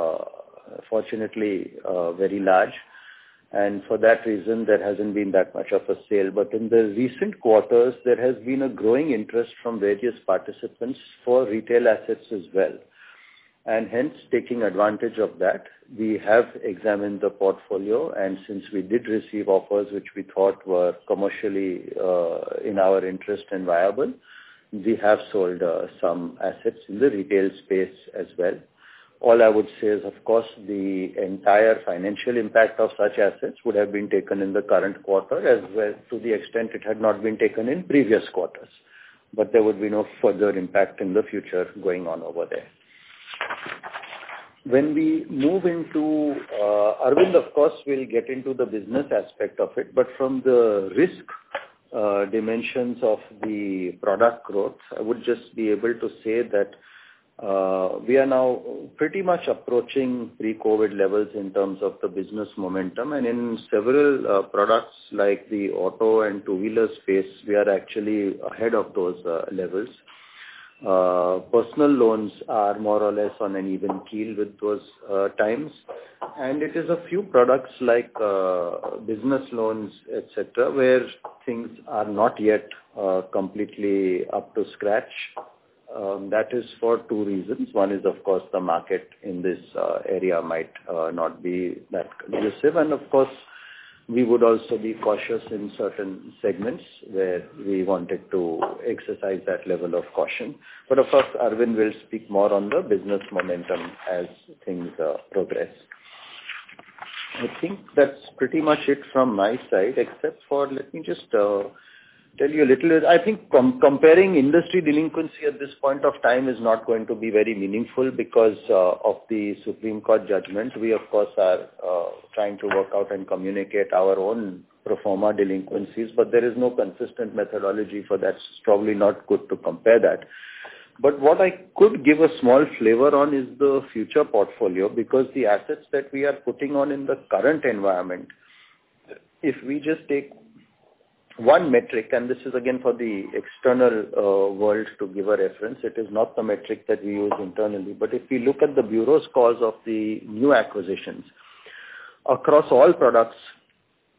fortunately very large, and for that reason there hasn't been that much of a sale. But in the recent quarters there has been a growing interest from various participants for retail assets as well, and hence taking advantage of that, we have examined the portfolio, and since we did receive offers which we thought were commercially in our interest and viable, we have sold some assets in the retail space as well. All I would say is, of course, the entire financial impact of such assets would have been taken in the current quarter as well, to the extent it had not been taken in previous quarters. But there would be no further impact in the future going on over there. When we move into, Arvind, of course, will get into the business aspect of it, but from the risk dimensions of the product growth, I would just be able to say that we are now pretty much approaching pre-COVID levels in terms of the business momentum, and in several products like the auto and two-wheeler space, we are actually ahead of those levels. Personal loans are more or less on an even keel with those times, and it is a few products like business loans, etc., where things are not yet completely up to scratch. That is for two reasons. One is, of course, the market in this area might not be that conducive, and of course, we would also be cautious in certain segments where we wanted to exercise that level of caution. But of course, Arvind will speak more on the business momentum as things progress. I think that's pretty much it from my side, except for, let me just tell you a little bit. I think comparing industry delinquency at this point of time is not going to be very meaningful because of the Supreme Court judgment. We, of course, are trying to work out and communicate our own pro forma delinquencies, but there is no consistent methodology for that. It's probably not good to compare that. But what I could give a small flavor on is the future portfolio, because the assets that we are putting on in the current environment, if we just take one metric, and this is again for the external world to give a reference, it is not the metric that we use internally, but if we look at the bureau scores of the new acquisitions, across all products,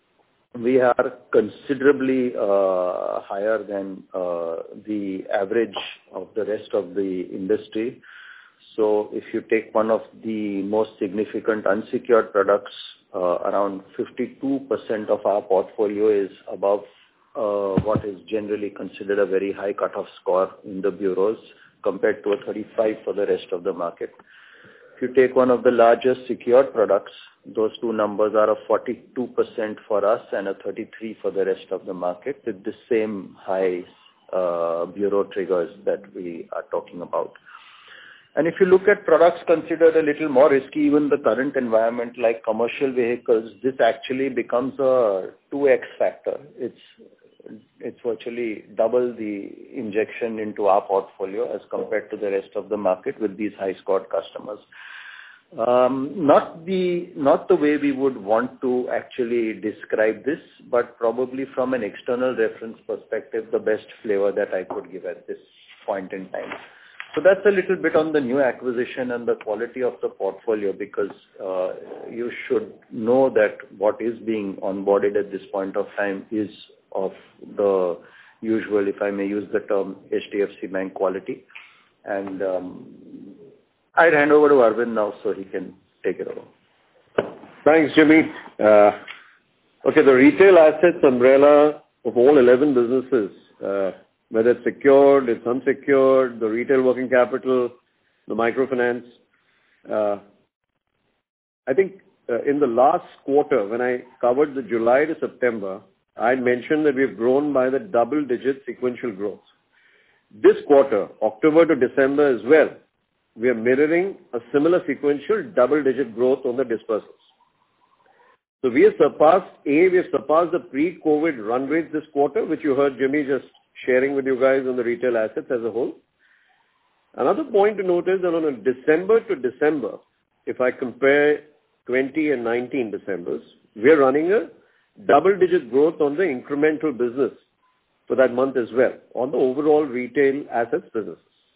we are considerably higher than the average of the rest of the industry. So if you take one of the most significant unsecured products, around 52% of our portfolio is above what is generally considered a very high cutoff score in the bureaus, compared to a 35 for the rest of the market. If you take one of the largest secured products, those two numbers are a 42% for us and a 33 for the rest of the market, with the same high bureau triggers that we are talking about. And if you look at products considered a little more risky, even the current environment like commercial vehicles, this actually becomes a 2x factor. It's virtually double the injection into our portfolio as compared to the rest of the market with these high scored customers. Not the way we would want to actually describe this, but probably from an external reference perspective, the best flavor that I could give at this point in time. So that's a little bit on the new acquisition and the quality of the portfolio, because you should know that what is being onboarded at this point of time is of the usual, if I may use the term, HDFC Bank quality. And I'd hand over to Arvind now so he can take it over. Thanks, Jimmy. Okay, the retail assets umbrella of all 11 businesses, whether it's secured, it's unsecured, the retail working capital, the microfinance. I think in the last quarter, when I covered the July to September, I mentioned that we've grown by the double-digit sequential growth. This quarter, October to December as well, we are mirroring a similar sequential double-digit growth on the dispersals. So we have surpassed the pre-COVID run rate this quarter, which you heard Jimmy just sharing with you guys on the retail assets as a whole. Another point to note is that on a December to December, if I compare 20 and 19 Decembers, we are running a double-digit growth on the incremental business for that month as well, on the overall retail assets businesses.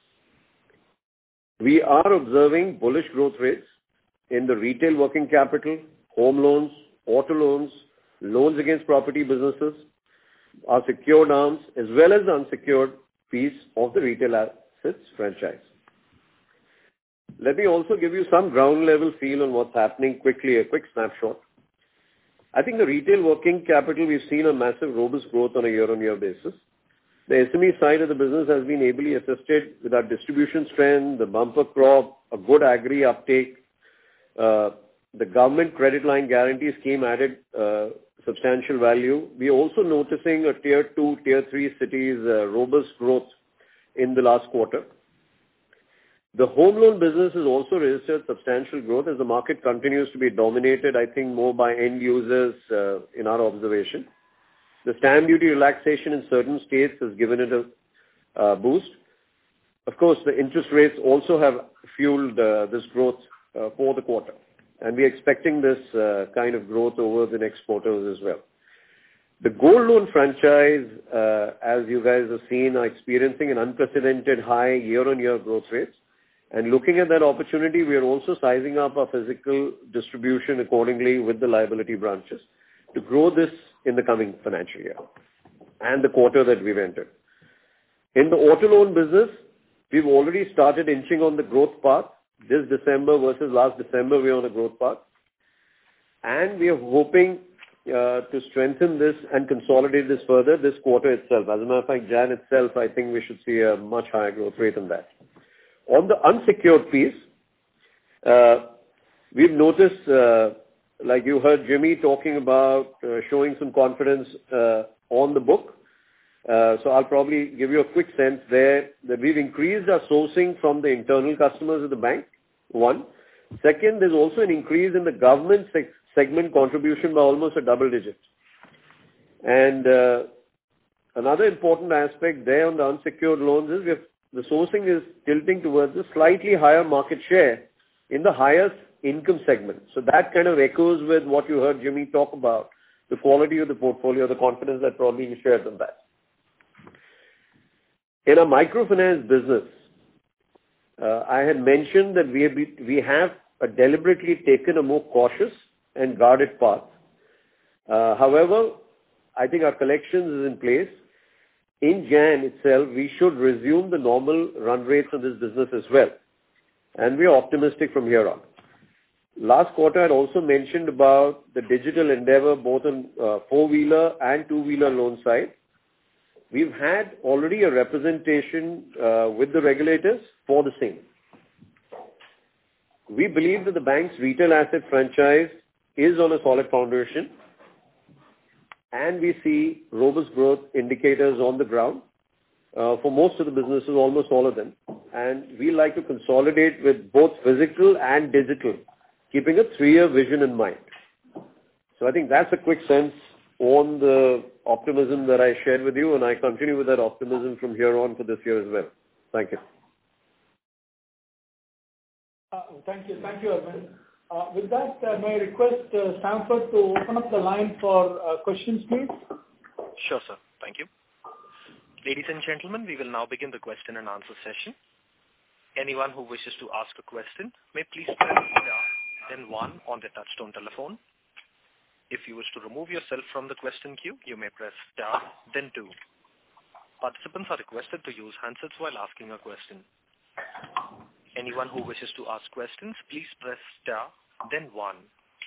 We are observing bullish growth rates in the retail working capital, home loans, auto loans, loans against property businesses, our secured arms, as well as the unsecured piece of the retail assets franchise. Let me also give you some ground level feel on what's happening quickly, a quick snapshot. I think the retail working capital, we've seen a massive robust growth on a year-on-year basis. The SME side of the business has been ably assisted with our distribution strength, the bumper crop, a good agri uptake. The government credit line guarantee scheme added substantial value. We are also noticing a tier 2, tier 3 cities robust growth in the last quarter. The home loan business has also registered substantial growth as the market continues to be dominated, I think, more by end users in our observation. The stamp duty relaxation in certain states has given it a boost. Of course, the interest rates also have fueled this growth for the quarter. And we're expecting this kind of growth over the next quarters as well. The gold loan franchise, as you guys have seen, are experiencing an unprecedented high year-on-year growth rates. And looking at that opportunity, we are also sizing up our physical distribution accordingly with the liability branches to grow this in the coming financial year and the quarter that we've entered. In the auto loan business, we've already started inching on the growth path. This December versus last December, we're on a growth path. And we are hoping to strengthen this and consolidate this further this quarter itself. As a matter of fact, Jan itself, I think we should see a much higher growth rate than that. On the unsecured piece, we've noticed, like you heard Jimmy talking about showing some confidence on the book. So I'll probably give you a quick sense there that we've increased our sourcing from the internal customers of the bank, one. Second, there's also an increase in the government segment contribution by almost a double digit. And another important aspect there on the unsecured loans is the sourcing is tilting towards a slightly higher market share in the highest income segment. So that kind of echoes with what you heard Jimmy talk about, the quality of the portfolio, the confidence that probably you shared on that. In a microfinance business, I had mentioned that we have deliberately taken a more cautious and guarded path. However, I think our collections is in place. In Jan itself, we should resume the normal run rates of this business as well. And we are optimistic from here on. Last quarter, I had also mentioned about the digital endeavor both on four-wheeler and two-wheeler loan side. We've had already a representation with the regulators for the same. We believe that the bank's retail asset franchise is on a solid foundation, and we see robust growth indicators on the ground for most of the businesses, almost all of them. And we like to consolidate with both physical and digital, keeping a 3-year vision in mind. So I think that's a quick sense on the optimism that I shared with you, and I continue with that optimism from here on for this year as well. Thank you. Thank you, Arvind. With that, may I request Stanford to open up the line for questions, please? Sure, sir. Thank you. Ladies and gentlemen, we will now begin the question and answer session. Anyone who wishes to ask a question may please press star, then 1 on their touchtone telephone. If you wish to remove yourself from the question queue, you may press star, then 2. Participants are requested to use handsets while asking a question. Anyone who wishes to ask questions, please press star, then 1.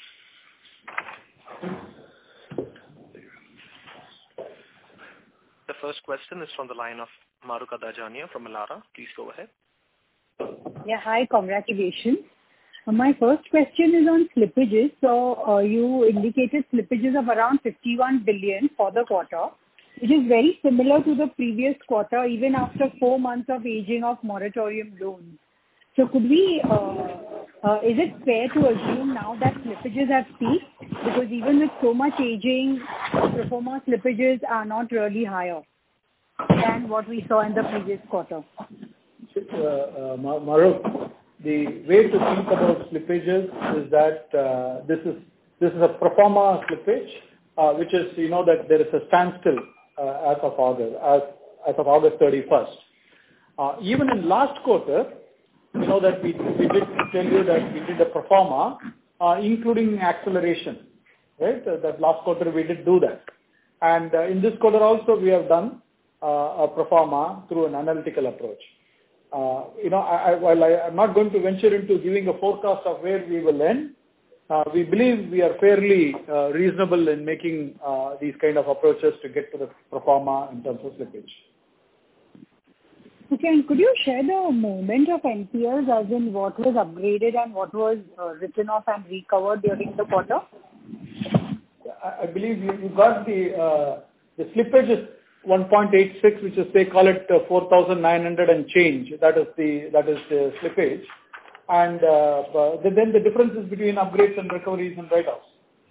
The first question is from the line of Mahrukh Adajania from Elara. Please go ahead. Yeah, hi, congratulations. My first question is on slippages. So you indicated slippages of around 51 billion for the quarter, which is very similar to the previous quarter, even after 4 months of aging of moratorium loans. So could we, is it fair to assume now that slippages have peaked? Because even with so much aging, pro forma slippages are not really higher than what we saw in the previous quarter. Mahrukh, the way to think about slippages is that this is a pro forma slippage, which is, that there is a standstill as of August 31st. Even in last quarter, that we did tell you that we did a pro forma, including acceleration, right? That last quarter we did do that. And in this quarter also we have done a pro forma through an analytical approach. While I'm not going to venture into giving a forecast of where we will end, we believe we are fairly reasonable in making these kind of approaches to get to the pro forma in terms of slippage. Okay, and could you share the movement of NPLs, as in what was upgraded and what was written off and recovered during the quarter? I believe you got the slippage is 1.86, which is, they call it 4,900 and change. That is the slippage. And then the differences between upgrades and recoveries and write-offs.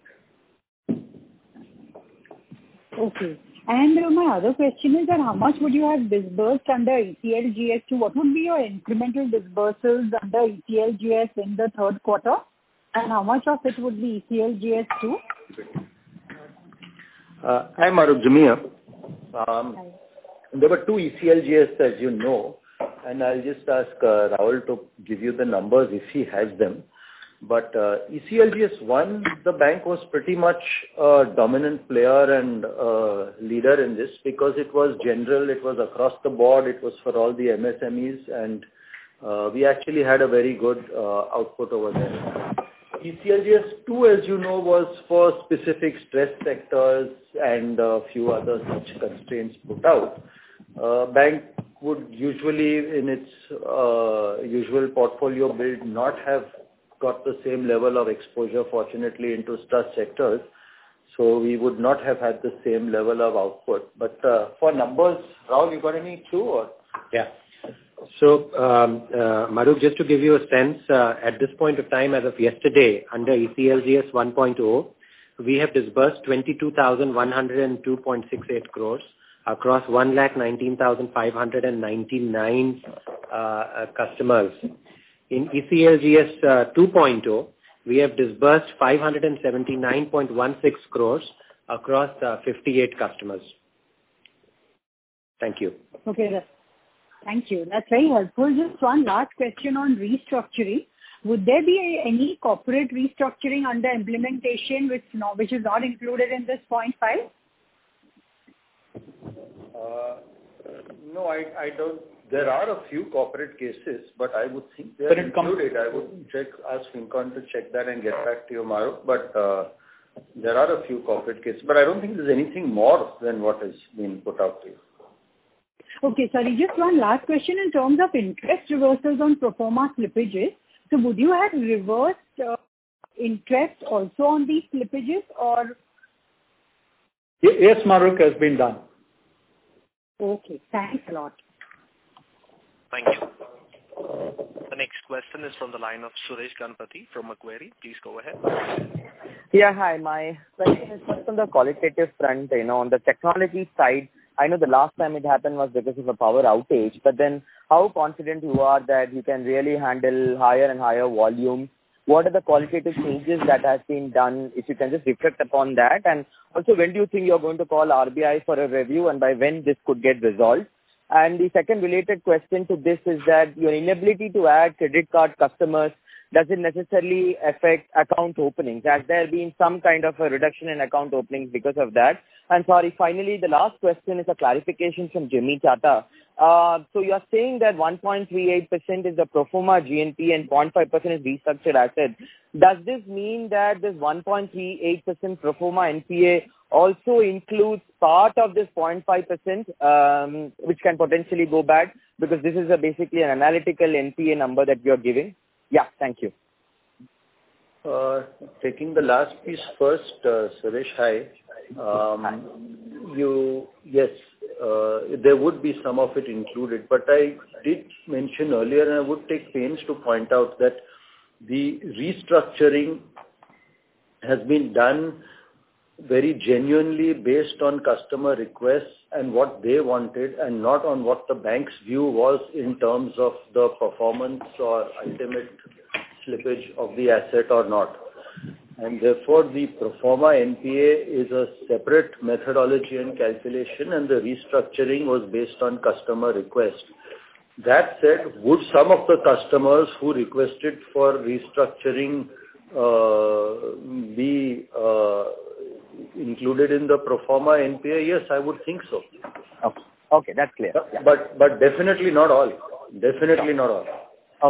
Okay. And my other question is that how much would you have disbursed under ECLGS 2? What would be your incremental disbursals under ECLGS in the third quarter? And how much of it would be ECLGS 2? Hi, Mahrukh, Jamia. There were 2 ECLGS, as you know, and I'll just ask Rahul to give you the numbers if he has them. But ECLGS 1, the bank was pretty much a dominant player and leader in this because it was general, it was across the board, it was for all the MSMEs, and we actually had a very good output over there. ECLGS 2, as you know, was for specific stress sectors and a few other such constraints put out. Bank would usually, in its usual portfolio build, not have got the same level of exposure, fortunately, into stress sectors. So we would not have had the same level of output. But for numbers, Rahul, you got any clue? Or? Yeah. So, Mahrukh, just to give you a sense, at this point of time, as of yesterday, under ECLGS 1.0, we have disbursed 22,102.68 crores across 1,19,599 customers. In ECLGS 2.0, we have disbursed 579.16 crores across 58 customers. Thank you. Okay, thank you. That's very helpful. Just one last question on restructuring. Would there be any corporate restructuring under implementation which is not included in this 0.5? No, I don't. There are a few corporate cases, but I would think they are included. I would ask FinCon to check that and get back to you tomorrow. But there are a few corporate cases, but I don't think there's anything more than what has been put out to you. Okay, sorry, just one last question in terms of interest reversals on pro forma slippages. So would you have reversed interest also on these slippages or? Yes, Mahrukh, has been done. Okay, thanks a lot. Thank you. The next question is from the line of Suresh Ganapathy from Macquarie. Please go ahead. Yeah, hi. My question is first on the qualitative front, on the technology side. I know the last time it happened was because of a power outage, but then how confident you are that you can really handle higher and higher volume? What are the qualitative changes that has been done? If you can just reflect upon that. And also, when do you think you're going to call RBI for a review and by when this could get resolved? And the second related question to this is that your inability to add credit card customers doesn't necessarily affect account openings. Has there been some kind of a reduction in account openings because of that? And sorry, finally, the last question is a clarification from Jimmy Chata. So you are saying that 1.38% is the pro forma GNP and 0.5% is restructured assets. Does this mean that this 1.38% pro forma NPA also includes part of this 0.5%, which can potentially go bad? Because this is basically an analytical NPA number that you are giving. Yeah, thank you. Taking the last piece first, Suresh, hi. Yes, there would be some of it included, but I did mention earlier, and I would take pains to point out that the restructuring has been done very genuinely based on customer requests and what they wanted, and not on what the bank's view was in terms of the performance or ultimate slippage of the asset or not. And therefore, the pro forma NPA is a separate methodology and calculation, and the restructuring was based on customer request. That said, would some of the customers who requested for restructuring be included in the pro forma NPA? Yes, I would think so. Okay, that's clear. Yeah. But definitely not all. Definitely not all.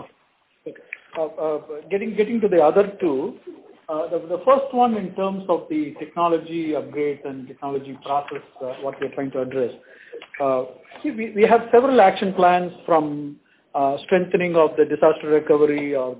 Okay. Getting to the other two, the first one in terms of the technology upgrades and technology process, what we're trying to address. We have several action plans from strengthening of the disaster recovery or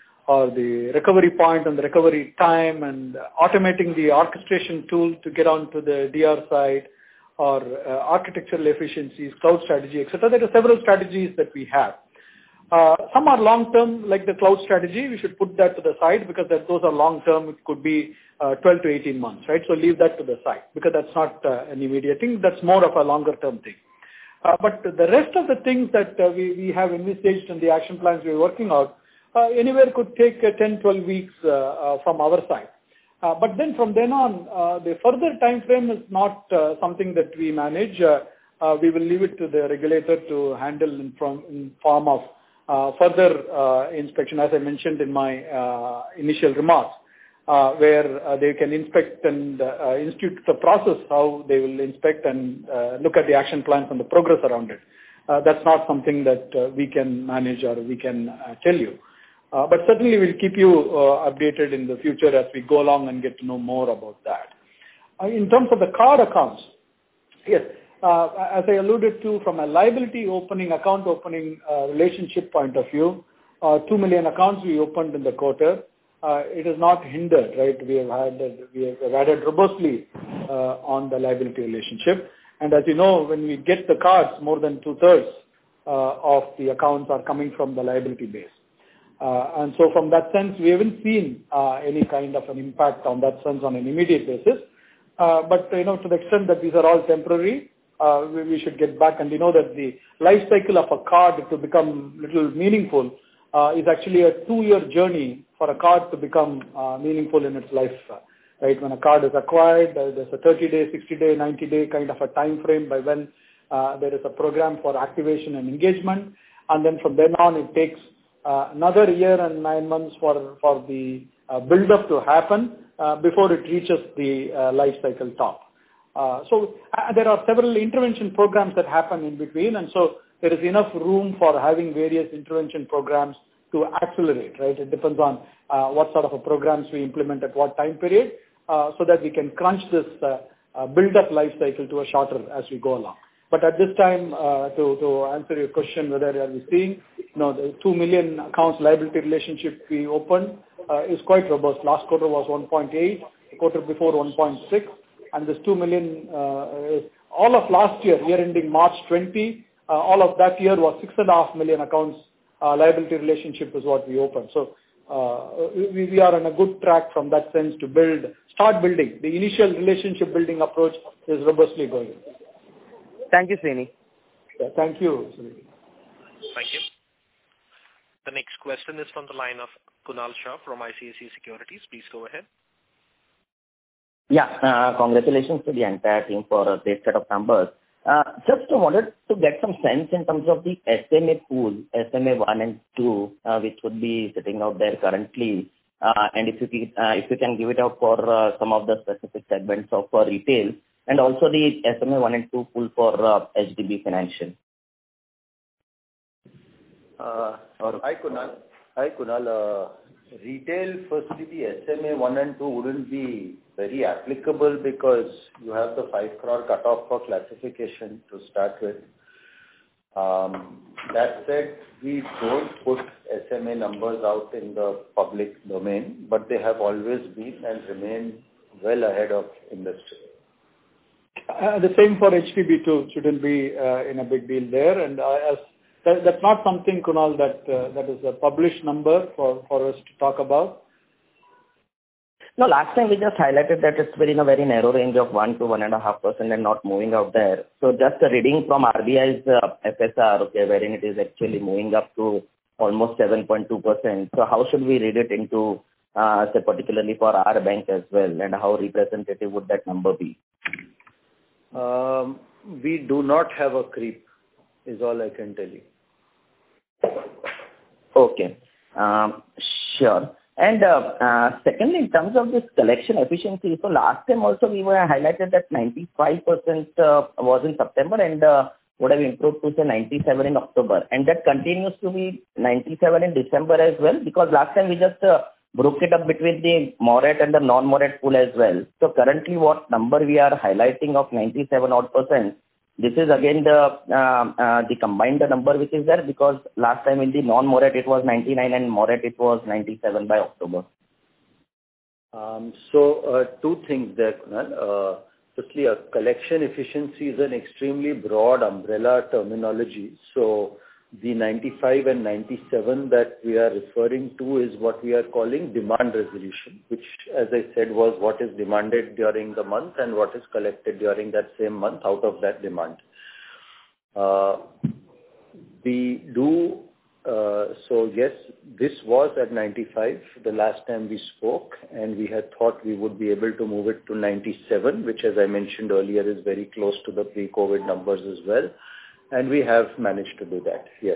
the recovery point and the recovery time, and automating the orchestration tool to get onto the DR side, or architectural efficiencies, cloud strategy, etc. There are several strategies that we have. Some are long-term, like the cloud strategy. We should put that to the side because those are long-term. It could be 12 to 18 months, right? So leave that to the side because that's not an immediate thing. That's more of a longer-term thing. But the rest of the things that we have envisaged in the action plans we're working out, anywhere could take 10, 12 weeks from our side. But then from then on, the further time frame is not something that we manage. We will leave it to the regulator to handle in form of further inspection, as I mentioned in my initial remarks, where they can inspect and institute the process, how they will inspect and look at the action plans and the progress around it. That's not something that we can manage or we can tell you. But certainly we'll keep you updated in the future as we go along and get to know more about that. In terms of the card accounts, yes, as I alluded to, from a liability opening, account opening relationship point of view, 2 million accounts we opened in the quarter. It is not hindered, right? We have added robustly on the liability relationship. And as you know, when we get the cards, more than 2/3 of the accounts are coming from the liability base. And so from that sense, we haven't seen any kind of an impact on that sense on an immediate basis. But, to the extent that these are all temporary, we should get back. And we know that the life cycle of a card to become little meaningful is actually a 2-year journey for a card to become meaningful in its life. Right? When a card is acquired, there's a 30-day, 60-day, 90-day kind of a time frame by when there is a program for activation and engagement. And then from then on, it takes another year and 9 months for the build-up to happen before it reaches the life cycle top. So there are several intervention programs that happen in between, and so there is enough room for having various intervention programs to accelerate, right? It depends on what sort of a programs we implement at what time period, so that we can crunch this build-up life cycle to a shorter as we go along. But at this time, to answer your question, whether are we seeing, the 2 million accounts liability relationship we opened is quite robust. Last quarter was 1.8, the quarter before 1.6, and this 2 million, all of last year ending March 20, all of that year was 6.5 million accounts liability relationship is what we opened. So we are on a good track from that sense to start building. The initial relationship building approach is robustly going. Thank you, Srini. Yeah, thank you, Srini. Thank you. The next question is from the line of Kunal Shah from ICICI Securities. Please go ahead. Yeah, congratulations to the entire team for a great set of numbers. Just wanted to get some sense in terms of the SMA pool, SMA 1 and 2, which would be sitting out there currently. And if you can give it out for some of the specific segments of retail, and also the SMA 1 and 2 pool for HDB Financial. Hi, Kunal. Retail, firstly, the SMA 1 and 2 wouldn't be very applicable because you have the 5 crore cutoff for classification to start with. That said, we don't put SMA numbers out in the public domain, but they have always been and remain well ahead of industry. The same for HDB too. Shouldn't be in a big deal there. And that's not something, Kunal, that is a published number for us to talk about. No, last time we just highlighted that it's within a very narrow range of 1 to 1.5% and not moving out there. So just a reading from RBI's FSR, okay, wherein it is actually moving up to almost 7.2%. So how should we read it into, say, particularly for our bank as well, and how representative would that number be? We do not have a creep, is all I can tell you. Okay, sure. And secondly, in terms of this collection efficiency, so last time also we were highlighted that 95% was in September and would have improved to say 97 in October. And that continues to be 97 in December as well, because last time we just broke it up between the morat and the non-morat pool as well. So currently what number we are highlighting of 97 odd %, this is again the combined number which is there, because last time in the non-morat it was 99 and morat it was 97 by October. So two things there, Kunal. Firstly, a collection efficiency is an extremely broad umbrella terminology. So the 95 and 97 that we are referring to is what we are calling demand resolution, which, as I said, was what is demanded during the month and what is collected during that same month out of that demand. So yes, this was at 95 the last time we spoke, and we had thought we would be able to move it to 97, which, as I mentioned earlier, is very close to the pre-COVID numbers as well. And we have managed to do that, yes.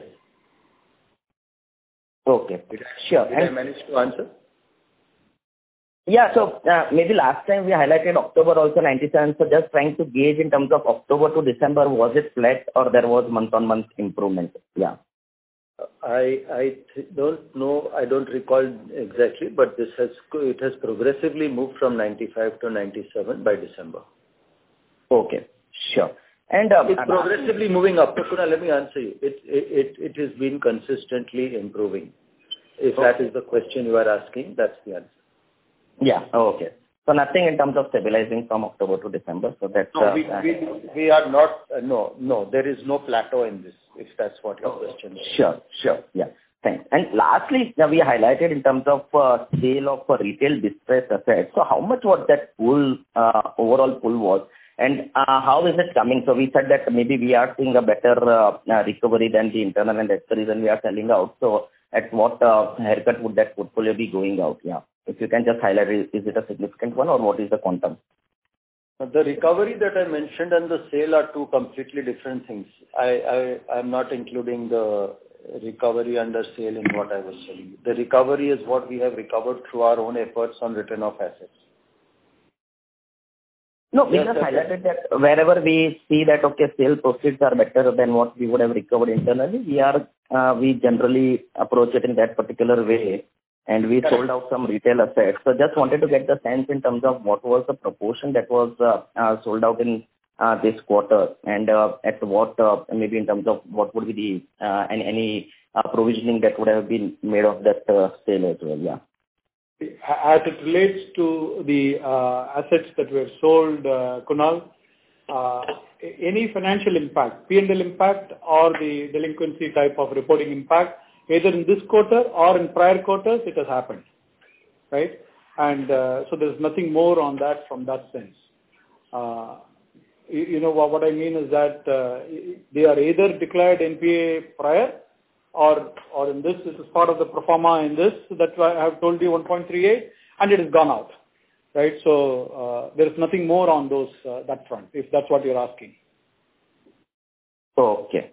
Okay, sure. Did I manage to answer? Yeah, so maybe last time we highlighted October also 97, so just trying to gauge in terms of October to December, was it flat or there was month-on-month improvement? Yeah. I don't know, I don't recall exactly, but it has progressively moved from 95 to 97 by December. Okay, sure. And it's progressively moving up. Kunal, let me answer you. It has been consistently improving. If that is the question you are asking, that's the answer. Yeah, okay. So nothing in terms of stabilizing from October to December. So that's no, we are not. No, there is no plateau in this, if that's what your question is. Sure. Yeah. Thanks. And lastly, we highlighted in terms of sale of retail distressed assets. So how much was that pool, overall pool was? And how is it coming? So we said that maybe we are seeing a better recovery than the internal, and that's the reason we are selling out. So at what haircut would that portfolio be going out? Yeah. If you can just highlight, is it a significant one or what is the quantum? The recovery that I mentioned and the sale are two completely different things. I'm not including the recovery under sale in what I was saying. The recovery is what we have recovered through our own efforts on return of assets. No, we just highlighted that wherever we see that, okay, sale proceeds are better than what we would have recovered internally, we generally approach it in that particular way, and we sold out some retail assets. So just wanted to get the sense in terms of what was the proportion that was sold out in this quarter, and at what, maybe in terms of what would be the any provisioning that would have been made of that sale as well. Yeah. As it relates to the assets that were sold, Kunal, any financial impact, P&L impact or the delinquency type of reporting impact, either in this quarter or in prior quarters, it has happened, right? And so there's nothing more on that from that sense. What I mean is that they are either declared NPA prior, or in this is part of the pro forma in this, so that's why I have told you 1.38, and it has gone out, right? So there is nothing more on those that front, if that's what you're asking. Okay,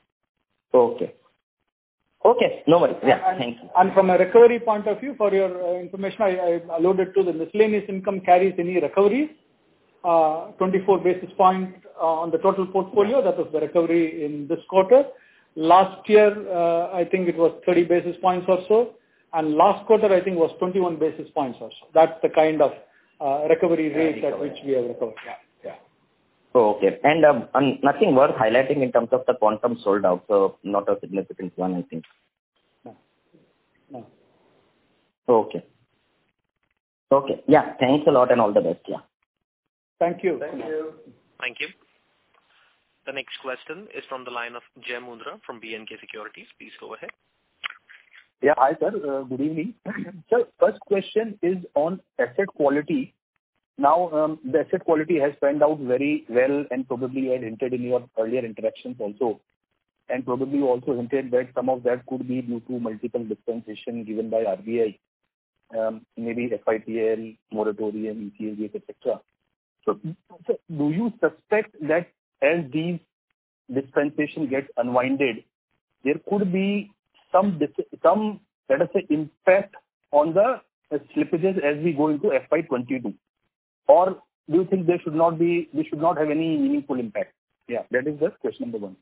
no worries. Yeah, thank you. And from a recovery point of view, for your information, I alluded to the miscellaneous income carries any recoveries, 24 basis point on the total portfolio. That was the recovery in this quarter. Last year, I think it was 30 basis points or so, and last quarter, I think, was 21 basis points or so. That's the kind of recovery rate at which we have recovered. Yeah. Okay. And nothing worth highlighting in terms of the quantum sold out, so not a significant one, I think. No. Okay. Yeah, thanks a lot and all the best. Yeah. Thank you. Thank you. The next question is from the line of Jai Mundhra from B&K Securities. Please go ahead. Yeah, hi sir. Good evening. Sir, first question is on asset quality. Now, the asset quality has panned out very well and probably had hinted in your earlier interactions also. And probably you also hinted that some of that could be due to multiple dispensation given by RBI, maybe FITL, moratorium, ECLGS, etc. So, do you suspect that as these dispensation get unwinded, there could be some let us say, impact on the slippages as we go into FY22? Or do you think they should not have any meaningful impact? Yeah, that is the question number one,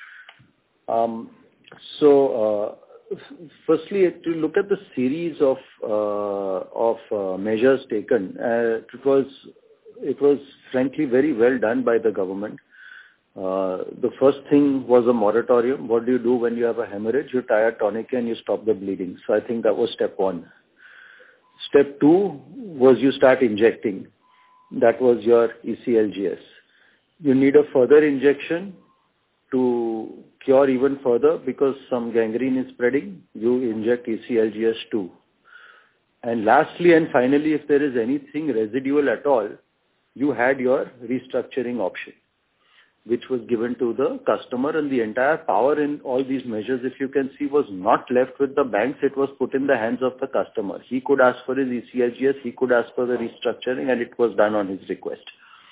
sir. Firstly, to look at the series of measures taken, it was frankly very well done by the government. The first thing was a moratorium. What do you do when you have a hemorrhage? You tie a tourniquet and you stop the bleeding. So I think that was step one. Step two was you start injecting. That was your ECLGS. You need a further injection to cure even further because some gangrene is spreading. You inject ECLGS too. And lastly and finally, if there is anything residual at all, you had your restructuring option, which was given to the customer, and the entire power in all these measures, if you can see, was not left with the banks. It was put in the hands of the customer. He could ask for his ECLGS, he could ask for the restructuring, and it was done on his request.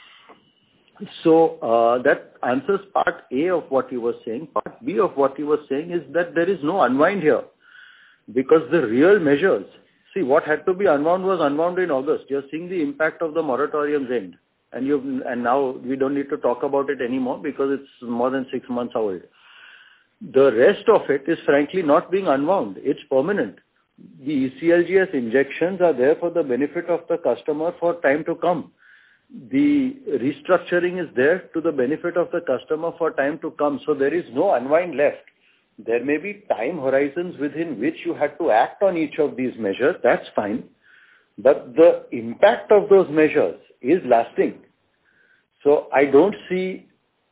So that answers part A of what you were saying. Part B of what you were saying is that there is no unwind here, because the real measures, see, what had to be unwound was unwound in August. You're seeing the impact of the moratorium's end. And now we don't need to talk about it anymore because it's more than 6 months old. The rest of it is frankly not being unwound. It's permanent. The ECLGS injections are there for the benefit of the customer for time to come. The restructuring is there to the benefit of the customer for time to come. So there is no unwind left. There may be time horizons within which you had to act on each of these measures. That's fine. But the impact of those measures is lasting. So I don't see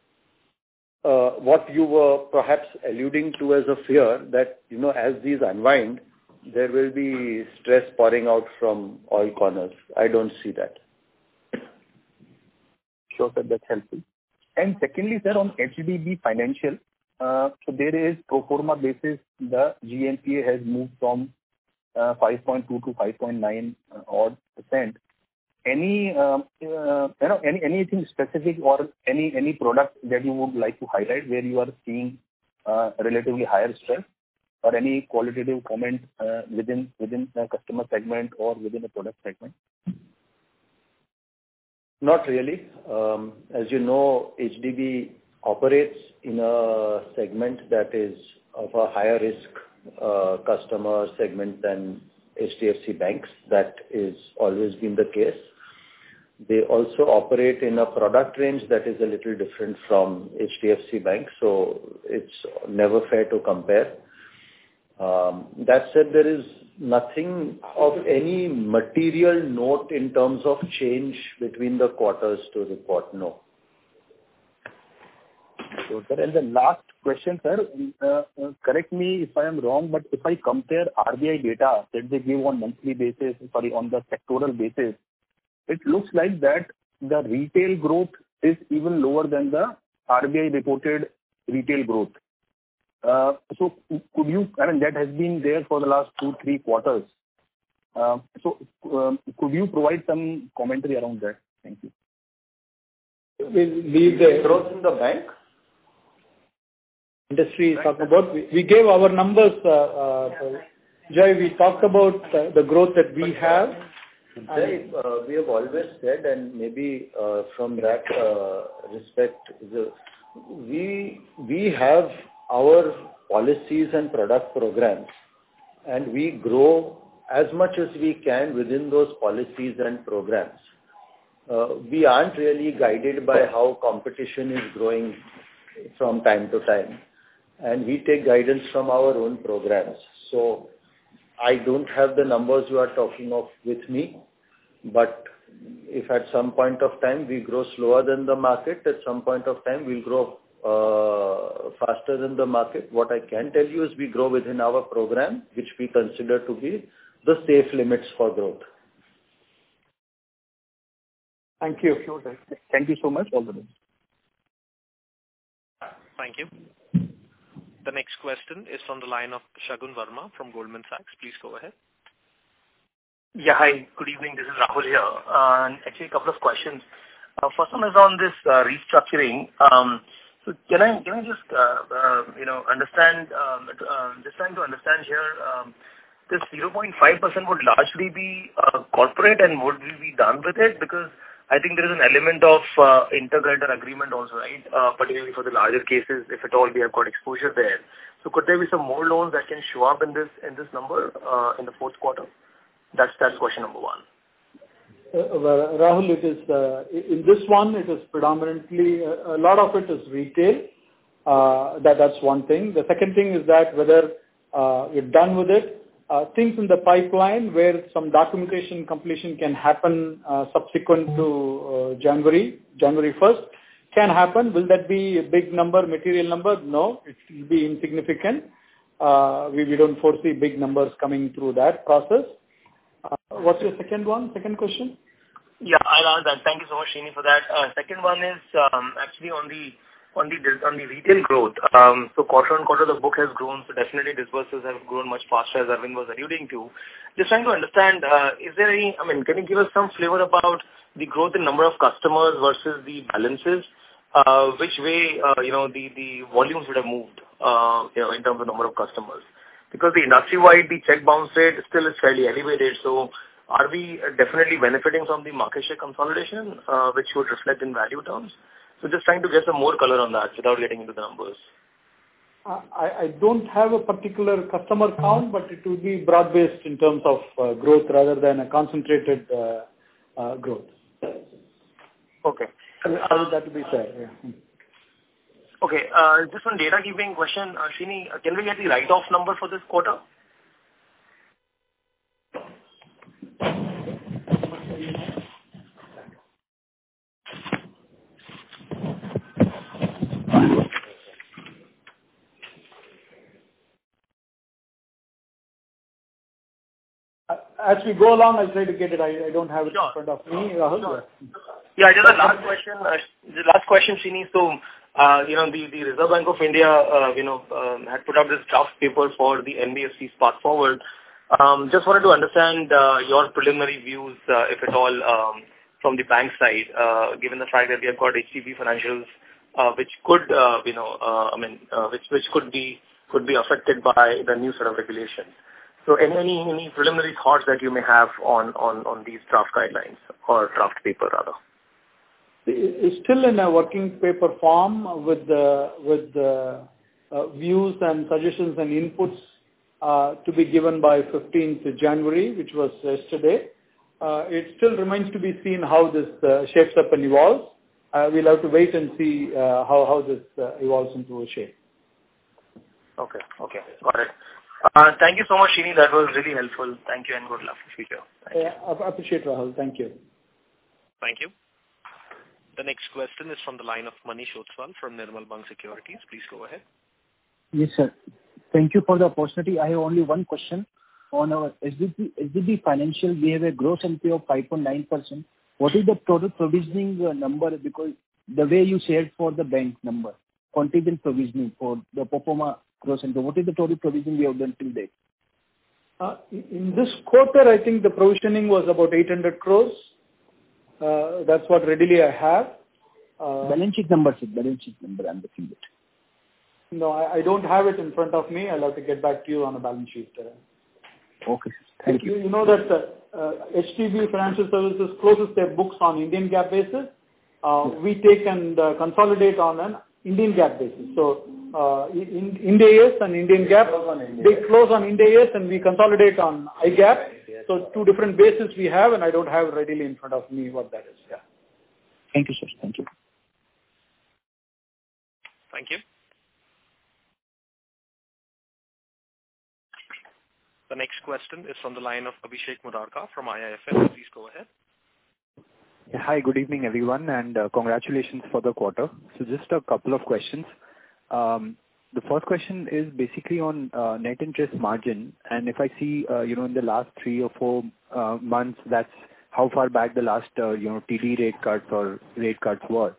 what you were perhaps alluding to as a fear that, as these unwind, there will be stress pouring out from all corners. I don't see that. Sure, sir, that's helpful. And secondly, sir, on HDB Financial, so there is pro forma basis, the GNPA has moved from 5.2 to 5.9 odd %. Anything specific or any product that you would like to highlight where you are seeing relatively higher stress, or any qualitative comment within the customer segment or within the product segment? Not really. As you know, HDB operates in a segment that is of a higher risk customer segment than HDFC banks. That is always been the case. They also operate in a product range that is a little different from HDFC bank, so it's never fair to compare. That said, there is nothing of any material note in terms of change between the quarters to report, no. So, sir, and the last question, sir, correct me if I am wrong, but if I compare RBI data that they give on monthly basis, on the sectoral basis, it looks like that the retail growth is even lower than the RBI reported retail growth. So could you, that has been there for the last 2-3 quarters. Could you provide some commentary around that? Thank you. The growth in the bank? Industry is talking about. We gave our numbers, Jai, we talked about the growth that we have. Jai, we have always said, and maybe from that respect, we have our policies and product programs, and we grow as much as we can within those policies and programs. We aren't really guided by how competition is growing from time to time, and we take guidance from our own programs. So I don't have the numbers you are talking of with me, but if at some point of time we grow slower than the market, at some point of time we'll grow faster than the market. What I can tell you is we grow within our program, which we consider to be the safe limits for growth. Thank you. Thank you so much. All the best. Thank you. The next question is from the line of Shagun Verma from Goldman Sachs. Please go ahead. Yeah, hi. Good evening. This is Rahul here. Actually, a couple of questions. First one is on this restructuring. So can I just understand? Just trying to understand here. This 0.5% would largely be corporate, and would we be done with it? Because I think there is an element of integrator agreement also, right? Particularly for the larger cases, if at all we have got exposure there. So could there be some more loans that can show up in this number in the fourth quarter? That's question number one. Rahul, it is in this one. It is predominantly a lot of it is retail. That's one thing. The second thing is that whether we're done with it. Things in the pipeline where some documentation completion can happen subsequent to January 1st can happen. Will that be a big number, material number? No, it will be insignificant. We don't foresee big numbers coming through that process. What's your second question? Yeah, I'll answer that. Thank you so much, Srini, for that. Second one is actually on the retail growth. So quarter on quarter, the book has grown. So definitely disbursements have grown much faster, as Arvind was alluding to. Just trying to understand, is there any, can you give us some flavor about the growth in number of customers versus the balances? Which way, the volumes would have moved, in terms of number of customers? Because the industry-wide, the check bounce rate still is fairly elevated. So are we definitely benefiting from the market share consolidation, which would reflect in value terms? So just trying to get some more color on that without getting into the numbers. I don't have a particular customer count, but it will be broad-based in terms of growth rather than a concentrated growth. Okay. That will be fair, yeah. Okay. Just one data keeping question. Srini, can we get the write-off number for this quarter? As we go along, I'll try to get it. I don't have it in front of me. Rahul? Yeah, just a last question. The last question, Srini. So, the Reserve Bank of India, had put up this draft paper for the NBFC's path forward. Just wanted to understand your preliminary views, if at all, from the bank side, given the fact that we have got HDB financials, which could, which could be affected by the new set of regulations. So, any preliminary thoughts that you may have on these draft guidelines or draft paper rather? is still in a working paper form with the views and suggestions and inputs to be given by 15th January, which was yesterday. It still remains to be seen how this shapes up and evolves. We'll have to wait and see how this evolves into a shape. Okay. Got it. Thank you so much, Srini. That was really helpful. Thank you and good luck for future. I appreciate, Rahul. Thank you. Thank you. The next question is from the line of Manish Otswal from Nirmal Bang Securities. Please go ahead. Yes, sir. Thank you for the opportunity. I have only one question. On our SBB Financial, we have a gross NPA of 5.9%. What is the total provisioning number? Because the way you shared for the bank number, contingent provisioning for the pro forma gross NPA, what is the total provisioning we have done till date? In this quarter, I think the provisioning was about 800 crores. That's what readily I have. Balance sheet number, sir. Balance sheet number, I'm looking at. No, I don't have it in front of me. I'll have to get back to you on a balance sheet. Okay, thank you. You know that HDB Financial Services closes their books on Indian GAAP basis. We take and consolidate on an Indian GAAP basis. So, Ind AS and Indian GAAP, they close on Ind AS and we consolidate on IGAP. So, two different bases we have, and I don't have readily in front of me what that is. Yeah. Thank you, sir. Thank you. Thank you. The next question is from the line of Abhishek Murarka from IIFL. Please go ahead. Hi, good evening, everyone, and congratulations for the quarter. So just a couple of questions. The first question is basically on net interest margin, and if I see, in the last 3 or 4 months, that's how far back the last, TD rate cuts or rate cuts were.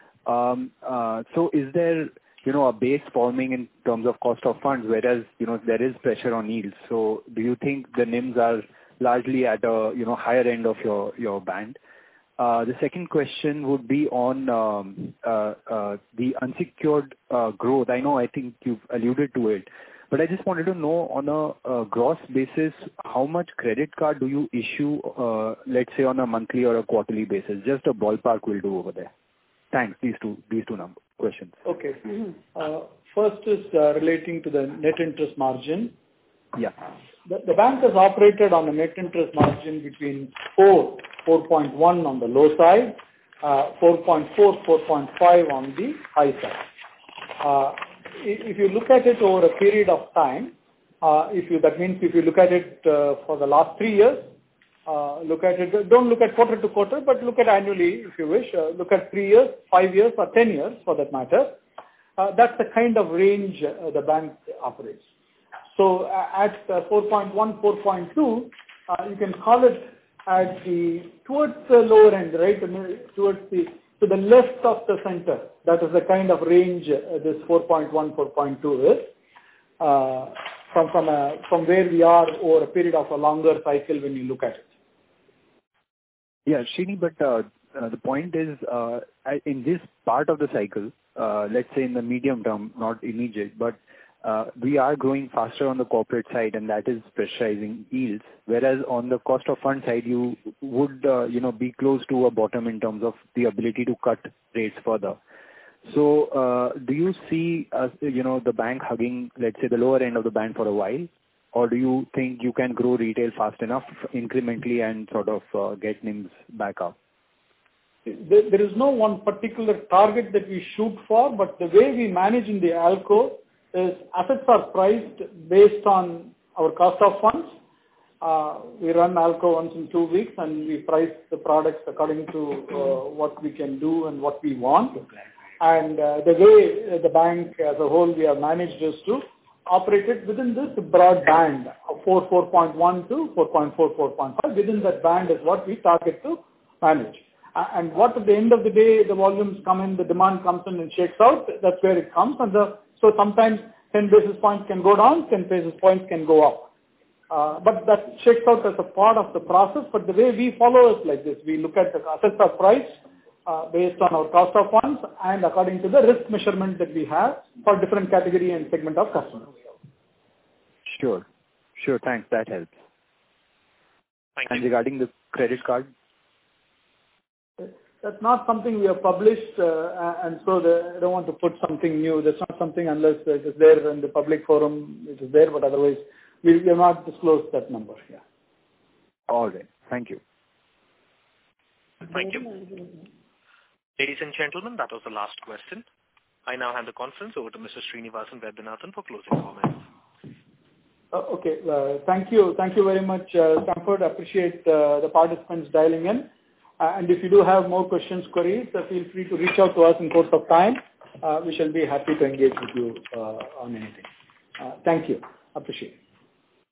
So is there, a base forming in terms of cost of funds, whereas, there is pressure on yields. So do you think the NIMs are largely at a, higher end of your band? The second question would be on the unsecured growth. I think you've alluded to it, but I just wanted to know on a gross basis, how much credit card do you issue, let's say on a monthly or a quarterly basis? Just a ballpark will do over there. Thanks. These two questions. Okay. First is relating to the net interest margin. Yeah. The bank has operated on a net interest margin between 4.1 on the low side, 4.4, 4.5 on the high side. If you look at it over a period of time, that means if you look at it for the last 3 years, don't look at quarter to quarter, but look at annually if you wish. Look at 3 years, 5 years, or 10 years for that matter. That's the kind of range the bank operates. So at 4.1, 4.2, you can call it towards the lower end, right? To the left of the center. That is the kind of range this 4.1, 4.2 is. From where we are over a period of a longer cycle when you look at it. Yeah, Srini, but the point is, in this part of the cycle, let's say in the medium term, not immediate, but we are growing faster on the corporate side, and that is pressurizing yields. Whereas on the cost of fund side, you would, be close to a bottom in terms of the ability to cut rates further. So, do you see, the bank hugging, let's say, the lower end of the band for a while? Or do you think you can grow retail fast enough incrementally and sort of get NIMs back up? There is no one particular target that we shoot for, but the way we manage in the ALCO is assets are priced based on our cost of funds. We run ALCO once in 2 weeks and we price the products according to what we can do and what we want. And the way the bank as a whole we have managed is to operate it within this broad band of 4.1 to 4.4, 4.5. Within that band is what we target to manage. And what at the end of the day, the volumes come in, the demand comes in and shakes out, that's where it comes. And so sometimes 10 basis points can go down, 10 basis points can go up. But that shakes out as a part of the process. But the way we follow is like this. We look at the assets are priced based on our cost of funds and according to the risk measurement that we have for different category and segment of customers. Sure. Thanks. That helps. Thank you. And regarding the credit card? That's not something we have published, and so I don't want to put something new. That's not something unless it is there in the public forum, it is there, but otherwise we have not disclosed that number. Yeah. All right. Thank you. Thank you. Ladies and gentlemen, that was the last question. I now hand the conference over to Mr. Srinivasan Vaidyanathan for closing comments. Okay. Thank you. Thank you very much, Stanford. Appreciate the participants dialing in. And if you do have more questions, queries, feel free to reach out to us in course of time. We shall be happy to engage with you on anything. Thank you. Appreciate it.